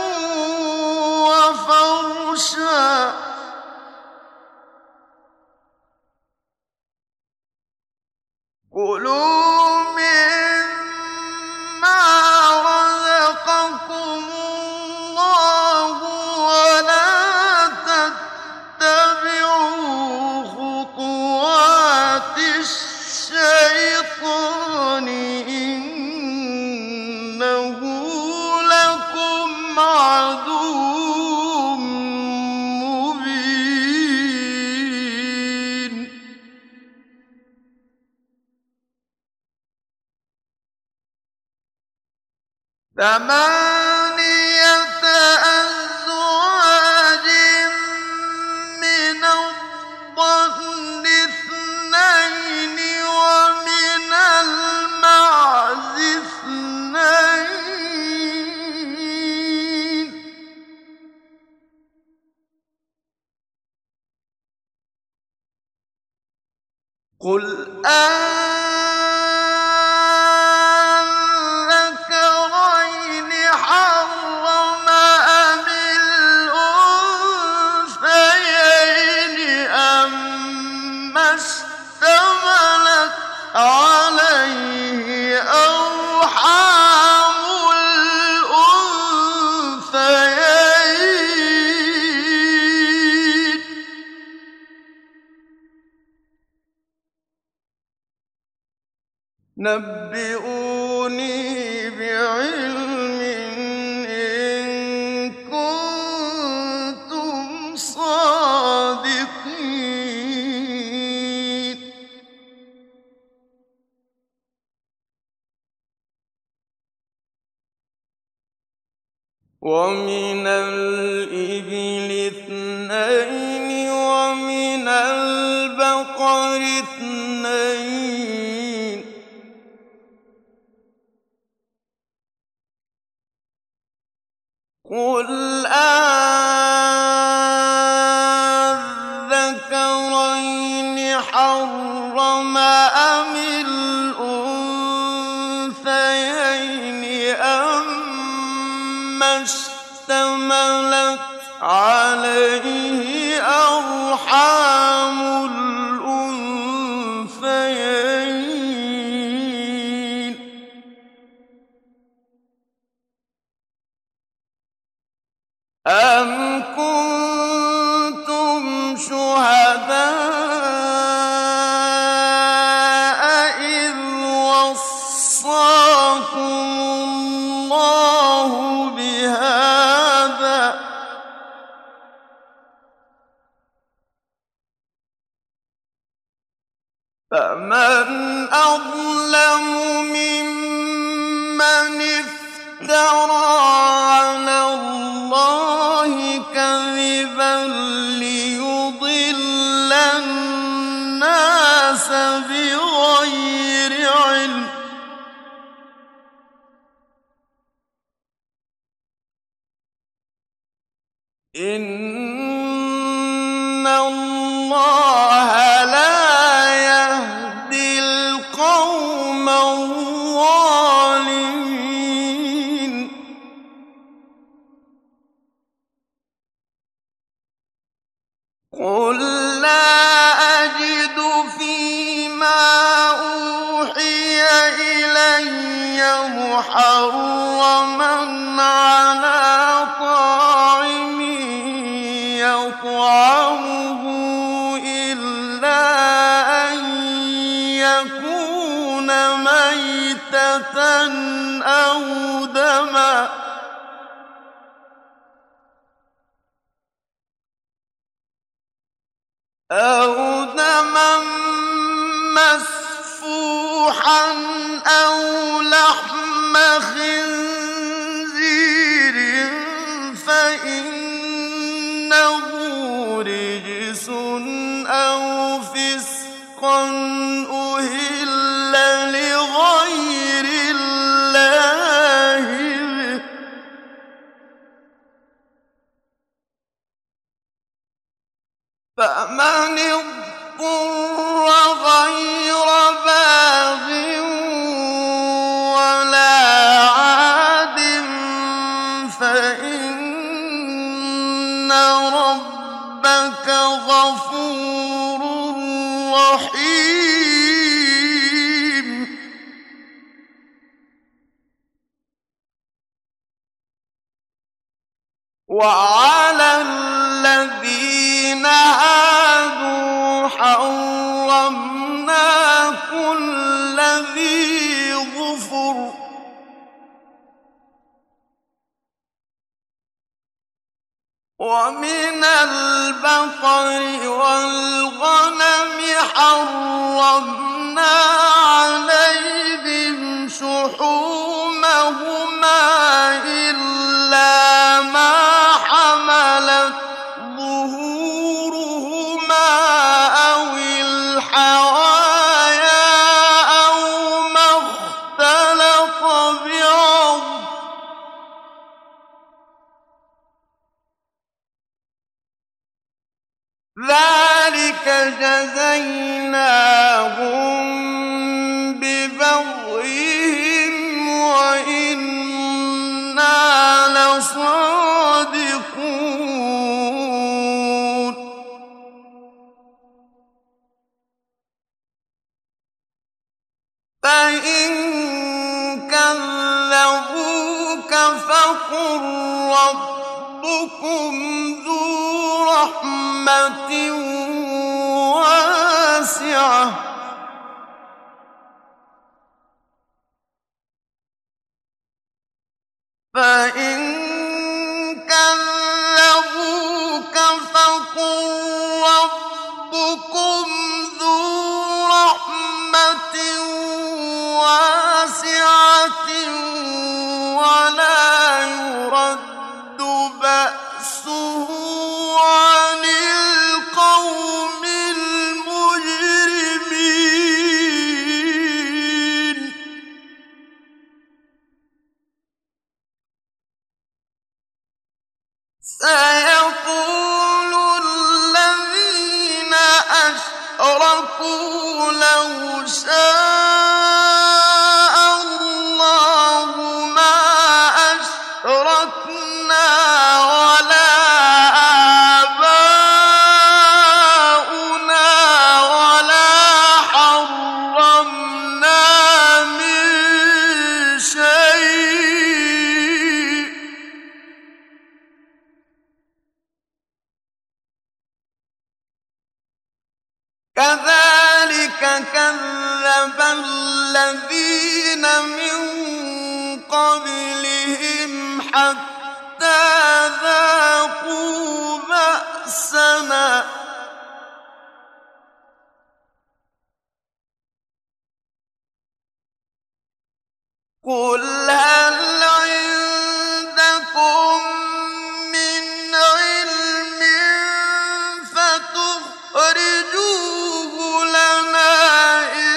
وفرشا كلوا مما رزقكم الله ولا تتبعوا خطوات الشيطان إنه لكم عدو مبين ثمانية أزواج من الضأن اثنين ومن المعز اثنين قل أذكرين حرم أم الأنثيين أما اشتملت عليه أرحام الأنثيين نبئوني بعلم إن كنتم صادقين ومن الإبل اثنين ومن البقر اثنين قل أذكرين حرم أم الأنثيين أما اشتملت عليه أرحام الأنثيين أم كنتم شهداء إذ وصاكم الله بهذا فمن أظلم ممن افترى على الله كذبا ليضل الناس بغير علم إن الله لا يهدي القوم الظالمين قل لا أجد فيما أوحي إلي محرما على طاعم يطعمه إلا أن يكون ميتة أو دما مسفوحا أو لحم خنزير فإنه رجس أو فسقا أهل لغير الله به فمن اضطر غير باغ ولا عاد فإن ربك غفور رحيم وعلى الذين هادوا حرمنا كل ذي ظفر ومن البقر والغنم حرمنا عليهم شحومهما إلا ما حملت ظهورهما أو الحوايا أو ما اختلط بعظم ذلك جزيناهم ببغيهم وإنا لصادقون فإن كذبوك فقل ربكم ذو رحمة واسعة فإن كذبوك فقل ربكم ذو رحمة واسعة ولا يرد بأسه عن القوم المجرمين سيقول الذين أشركوا لو شاء الله ما أشركنا ولا آباؤنا ولا حرمنا من شيء كذلك كذب الذين من قبلهم حتى ذاقوا بأسنا قل هل عندكم من علم فتخرجوه لنا إن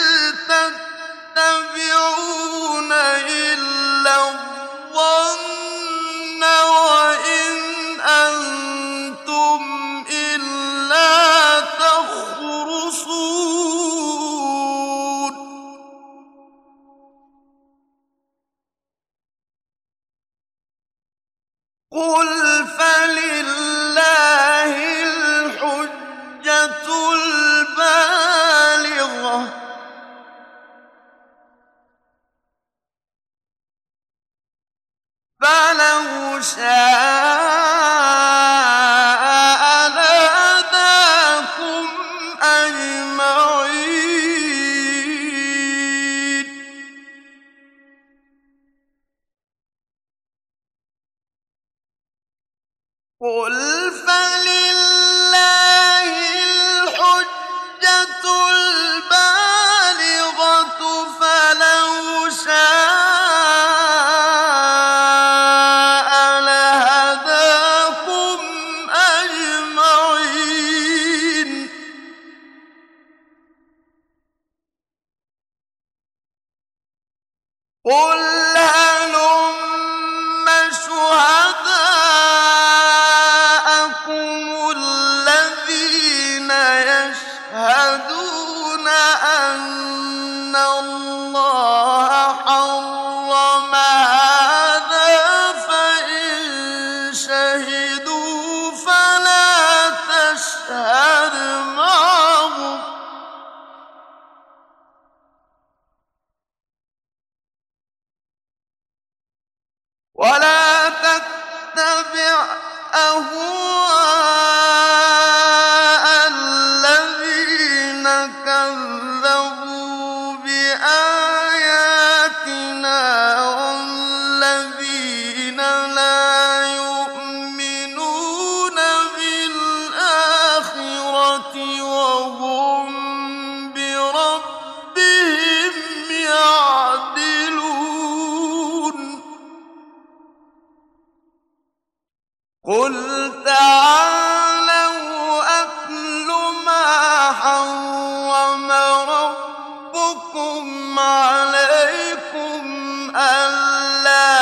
تتبعون إلا الظن وإن أنتم إلا تخرصون قل فلله الحجة البالغة فلو شاء لهداكم أجمعين قل فلله الحجة البالغة فلو شاء لهداكم أجمعين قل هلم شهداءكم الذين يشهدون أن الله حرم هذا فإن شهدوا فلا تشهد معهم ولا تتبع أهواء الذين كذبوا بآياتنا والذين لا يؤمنون بالآخرة وهم بربهم يعدلون قل تعالوا أتل ما حرم ربكم عليكم ألا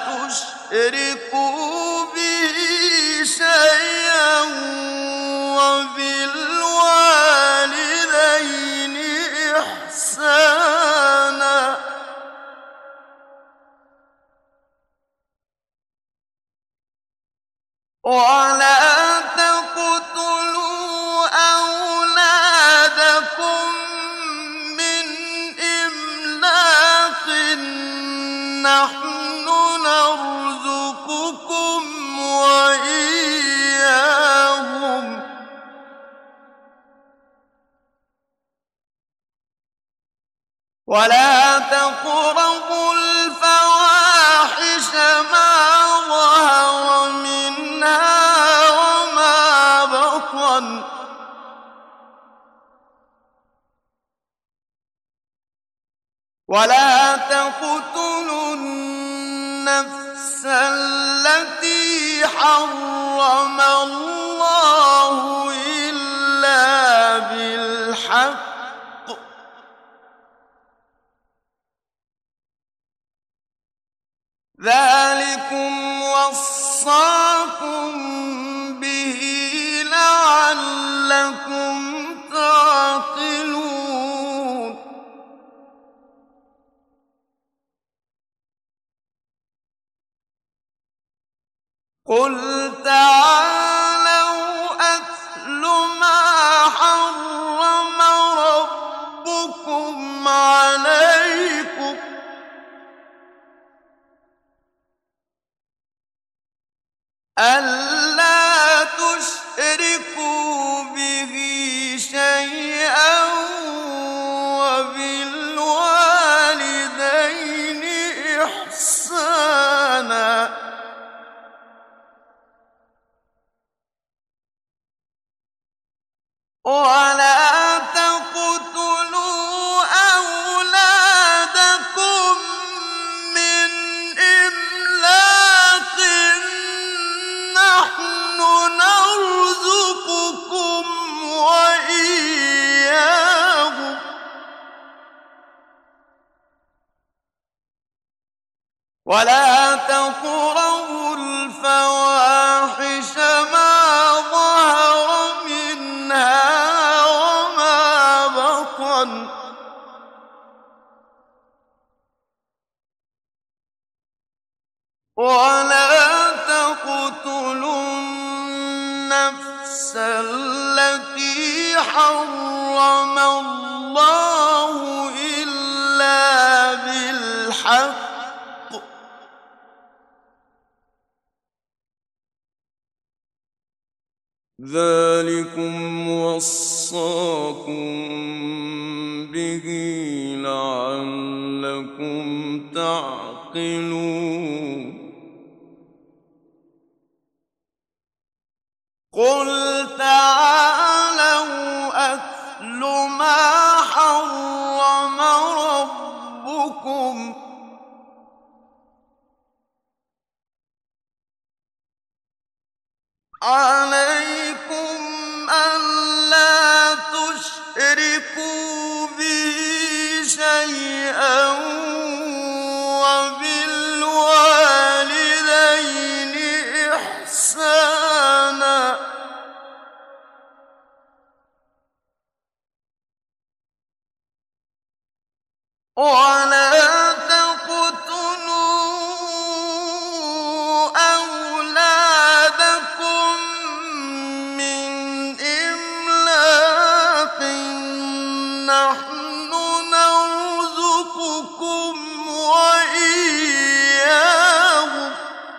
تشركوا به شيئا وبالوالدين إحسانا ولا تقتلوا أولادكم من إملاق نحن نرزقكم وإياهم ولا تقربوا الفواحش ما ولا تقتلوا النفس التي حرم الله إلا بالحق ذلكم وصاكم به لعلكم تعقلون قل تعالوا أتل ما حرم ربكم عليكم ألا تشركوا به شيئا وبالوالدين إحسانا ولا تقتلوا أولادكم من إملاق نحن نرزقكم وإياهم ولا تقربوا الفواحش ما ظهر منها وما بطن ولا تقتلوا النفس التي حرم الله إلا بالحق ذلكم وصاكم به لعلكم تعقلون قل تعالوا أتل ما حرم ربكم عليكم ألا تشركوا به شيئا وبالوالدين إحسانا ولا تقتلوا أولادكم من إملاق نحن نرزقكم وإياهم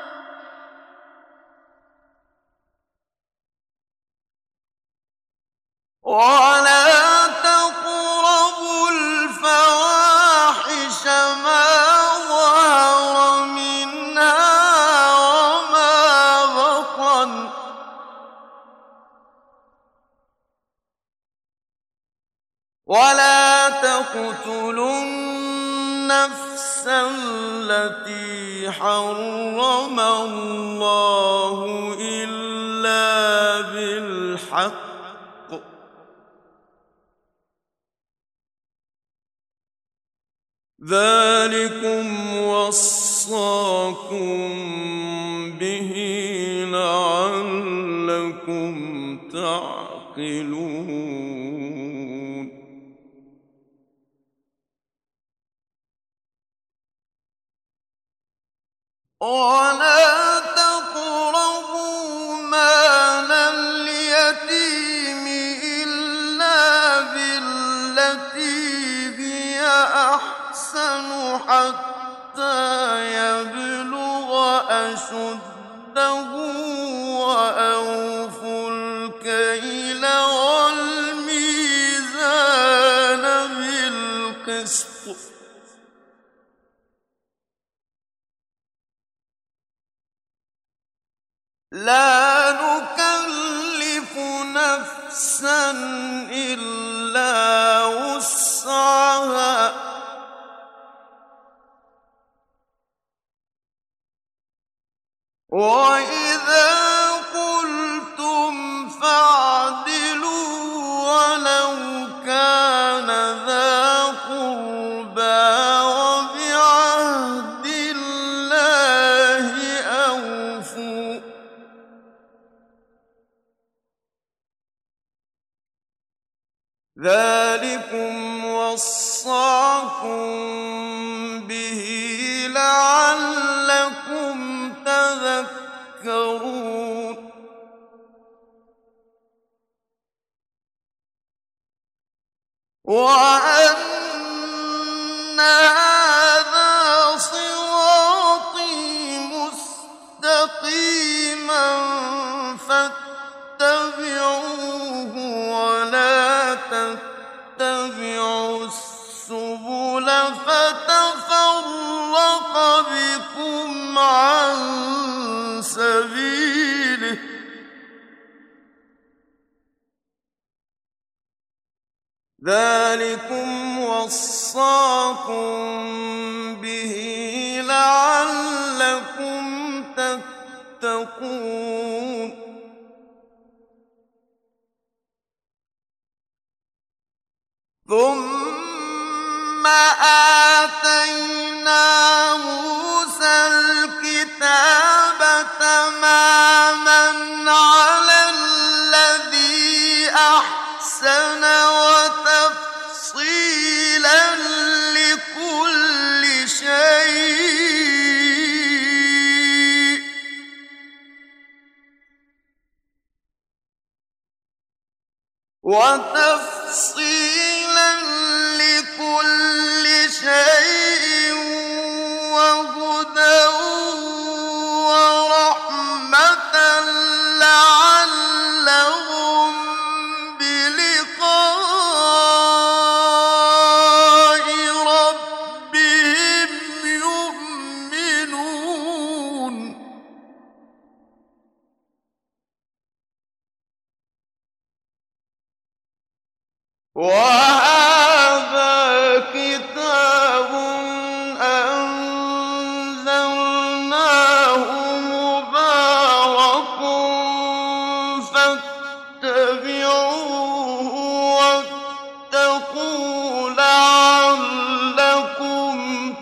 ولا تقربوا الفواحش ما ظهر منها وما بطن ولا تقتلوا النفس التي حرم الله إلا بالحق ذلكم وصاكم به لعلكم تعقلون ولا تقربوا مال اليتيم إلا بالتي هي أحسن حتى يبلغ أشده وأوفوا الكيل والميزان بالقسط لا نكلف نفسا نفسا إلا وسعها وإذا قلتم فاعدلوا ولو كان ذا قربى وبعهد الله أوفوا ذلكم وصاكم به لعلكم تذكرون وأن هذا صراطي مستقيما فاتبعوه ولا تتبعوا السبل فتفرق بكم عن سبيله ذلكم وصاكم به لعلكم تتقون ثم آتينا موسى الكتاب تماما على الذي أحسن وتفصيلا لكل شيء وهدى ورحمة لعلهم بلقاء ربهم يؤمنون وهذا كتاب أنزلناه مبارك فاتبعوه واتقوا لعلكم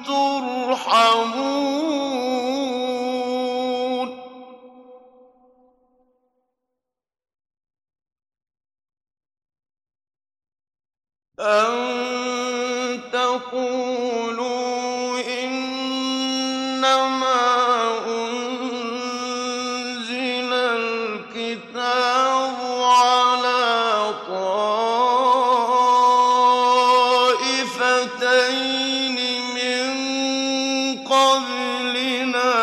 ترحمون أن تقولوا إنما أنزل الكتاب على طائفتين من قبلنا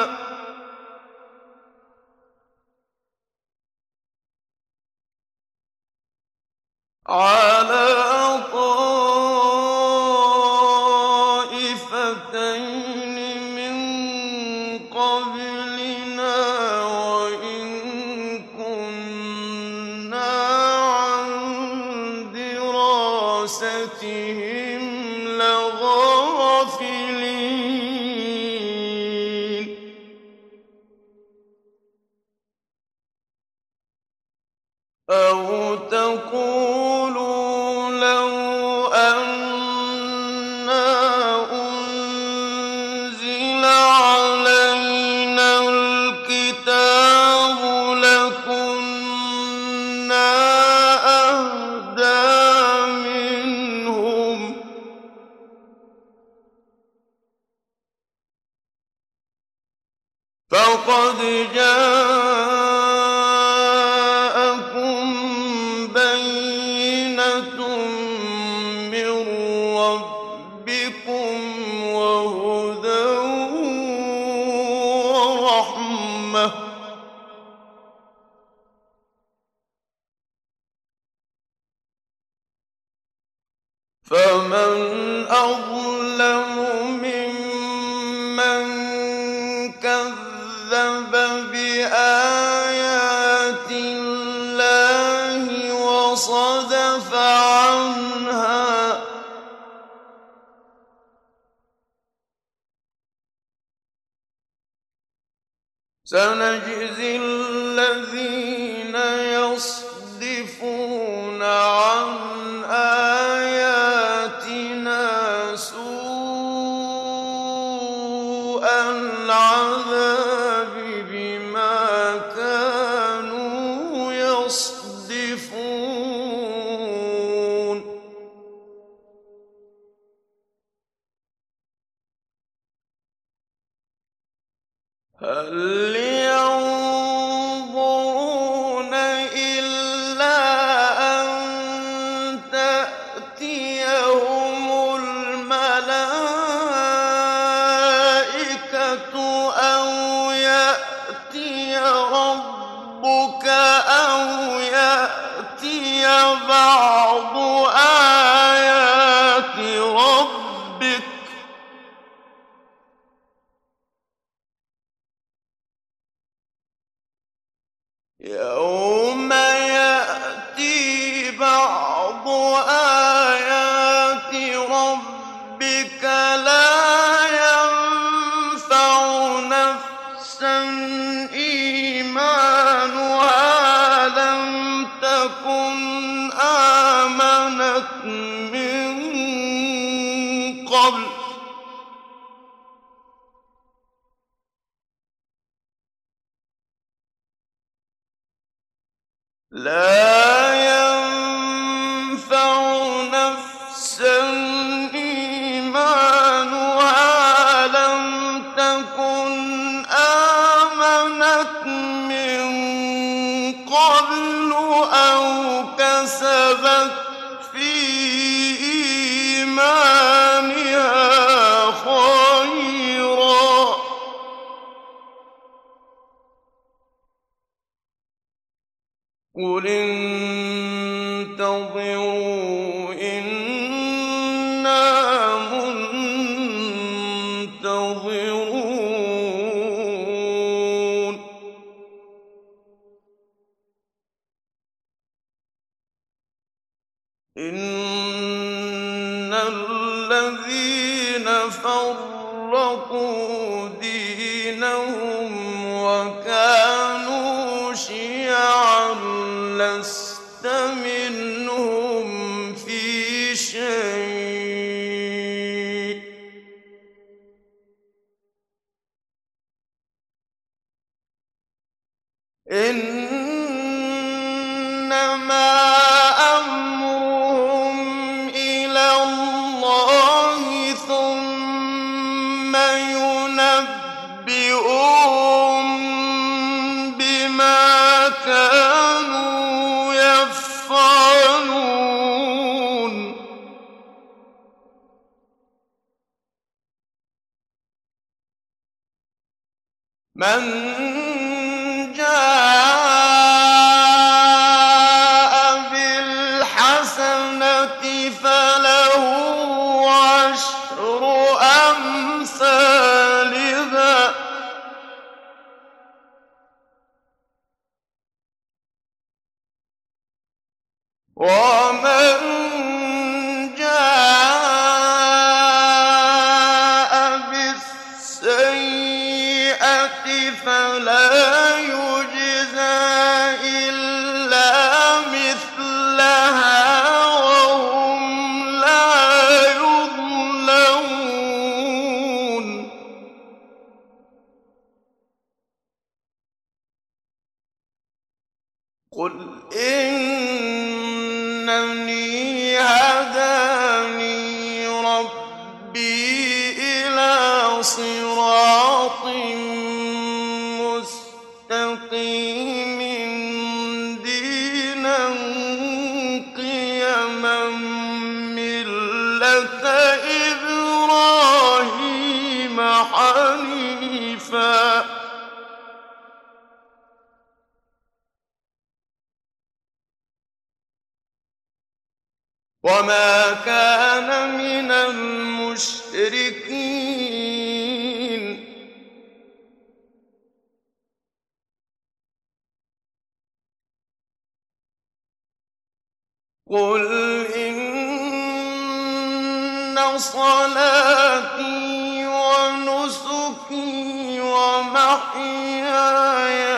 وإن كنا عن دراستهم لغافلين أو تقولوا لو أنا أنزل علينا الكتاب لكنا أهدى منهم فقد جاءكم بينة من ربكم وهدى ورحمة فمن أظلم ممن كذب بآيات الله وَصَدَفَ عَنْهَا سَنَجْزِي الَّذِينَ يَصْدِفُونَ عَنْ آيَاتِنَا سُوءَ الْعَذَابِ بِمَا كَانُوا يَصْدِفُونَ هَلْ يَنظُرُونَ إِلَّا أَن تَأْتِيَهُمُ الْمَلَائِكَةُ أَوْ يَأْتِيَ رَبُّكَ أَوْ يَأْتِيَ بَعْضُ آيَاتِ رَبِّكَ ۗ يَوْمَ يَأْتِي بَعْضُ آيَاتِ رَبِّكَ لَا يَنفَعُ نَفْسًا إِيمَانُهَا لَمْ تَكُنْ آمَنَتْ مِن قَبْلُ لا ينفع نفسا إيمانها لم تكن آمنت من قبل أو كسبت في إيمانها خيرا قُلِ انتَظِرُوا إِنَّا مُنتَظِرُونَ إِنَّ الَّذِينَ فَرَّقُوا دِينَهُمْ وَكَانُوا شِيَعًا لَّسْتَ مِنْهُمْ فِي شَيْءٍ ۚ إِنَّمَا أَمْرُهُمْ إِلَى اللَّهِ ثُمَّ يُنَبِّئُهُم بِمَا كَانُوا يَفْعَلُونَ مَن جَاءَ بِالْحَسَنَةِ فَلَهُ عَشْرُ أَمْثَالِهَا ۖ وَمَن جَاءَ بِالسَّيِّئَةِ فَلَا يُجْزَىٰ إِلَّا مِثْلَهَا وَهُمْ لَا يُظْلَمُونَ قُلْ إِنَّنِي هَدَانِي رَبِّي إِلَىٰ صِرَاطٍ مُّسْتَقِيمٍ دِينًا قِيَمًا مِّلَّةَ إِبْرَاهِيمَ حَنِيفًا ۖ وَمَا كَانَ مِنَ الْمُشْرِكِينَ قُلْ إِنَّ صَلَاتِي وَنُسُكِي وَمَحْيَايَ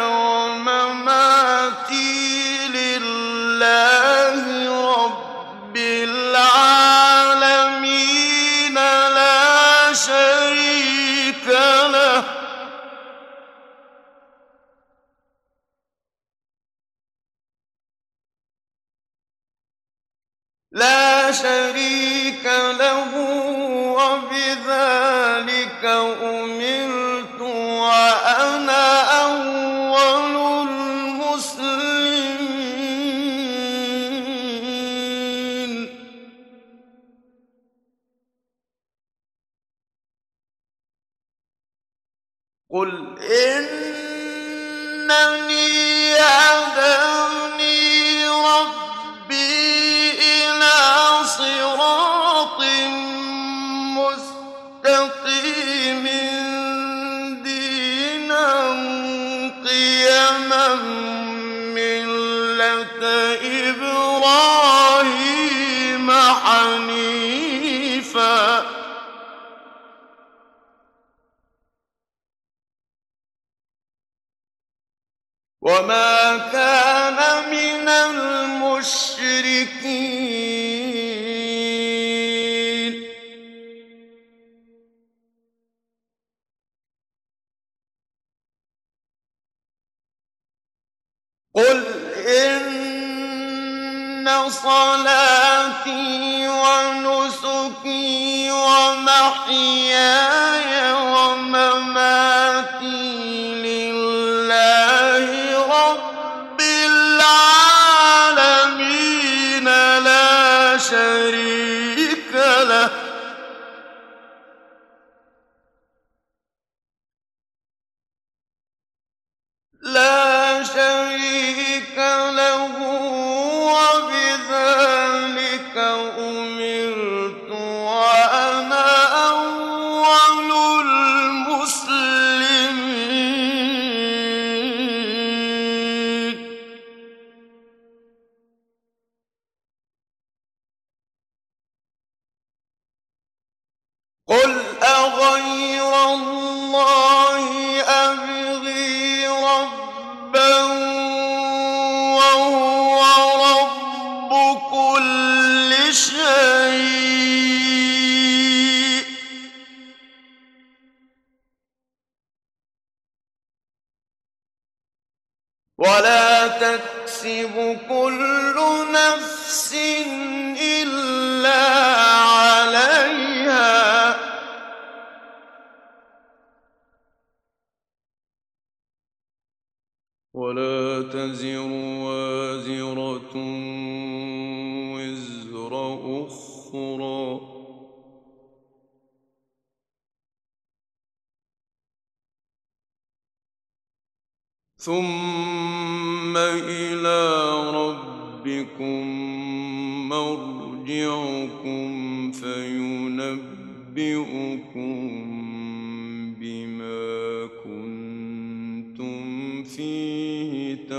وَمَمَاتِي لِلَّهِ رَبِّ الْعَالَمِينَ لَا شَرِيكَ لَهُ وَبِذَٰلِكَ أُمِرْتُ وَأَنَا أَوَّلُ الْمُسْلِمِينَ قُلْ إِنَّنِي هَدَانِي رَبِّي إِلَىٰ صِرَاطٍ مُّسْتَقِيمٍ دِينًا قِيَمًا مِّلَّةَ إِبْرَاهِيمَ حَنِيفًا ۖ وَمَا كَانَ مِنَ الْمُشْرِكِينَ قُلْ إِنَّ صَلَاتِي وَنُسُكِي وَمَحْيَايَ وَمَمَاتِي لِلَّهِ رَبِّ الْعَالَمِينَ لَا شَرِيكَ لَهُ وَبِذَٰلِكَ أُمِرْتُ وَأَنَا أَوَّلُ الْمُسْلِمِينَ قُلْ أَغَيْرَ اللَّهِ أَبْغِي رَبًّا وَهُوَ رَبُّ كُلِّ شَيْءٍ وَلَا تَكْسِبُ كُلُّ نَفْسٍ إِلَّا عَلَيْهَا ۚ وَلَا تَزِرُ وَازِرَةٌ وِزْرَ أُخْرَىٰ ۚ ثُمَّ إِلَىٰ رَبِّكُم مَّرْجِعُكُمْ فَيُنَبِّئُكُم بِمَا كُنتُمْ فِيهِ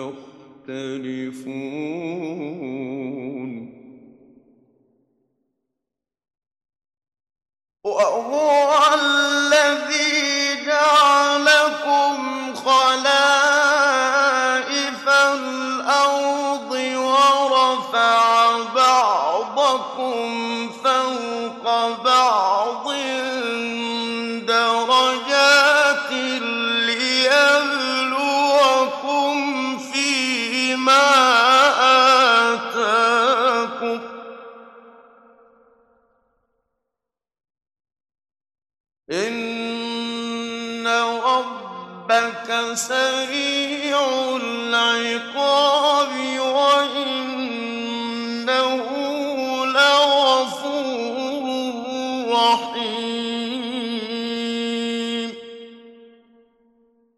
تَخْتَلِفُونَ وَهُوَ الَّذِي جَعَلَكُمْ خَلَائِفَ الْأَرْضِ وَرَفَعَ بَعْضَكُمْ فَوْقَ بَعْضٍ دَرَجَاتٍ لِّيَبْلُوَكُمْ فِيمَا آتَاكُمْ ۗ إِنَّ رَبَّكَ سَرِيعُ الْعِقَابِ وَإِنَّهُ لَغَفُورٌ رَّحِيمٌ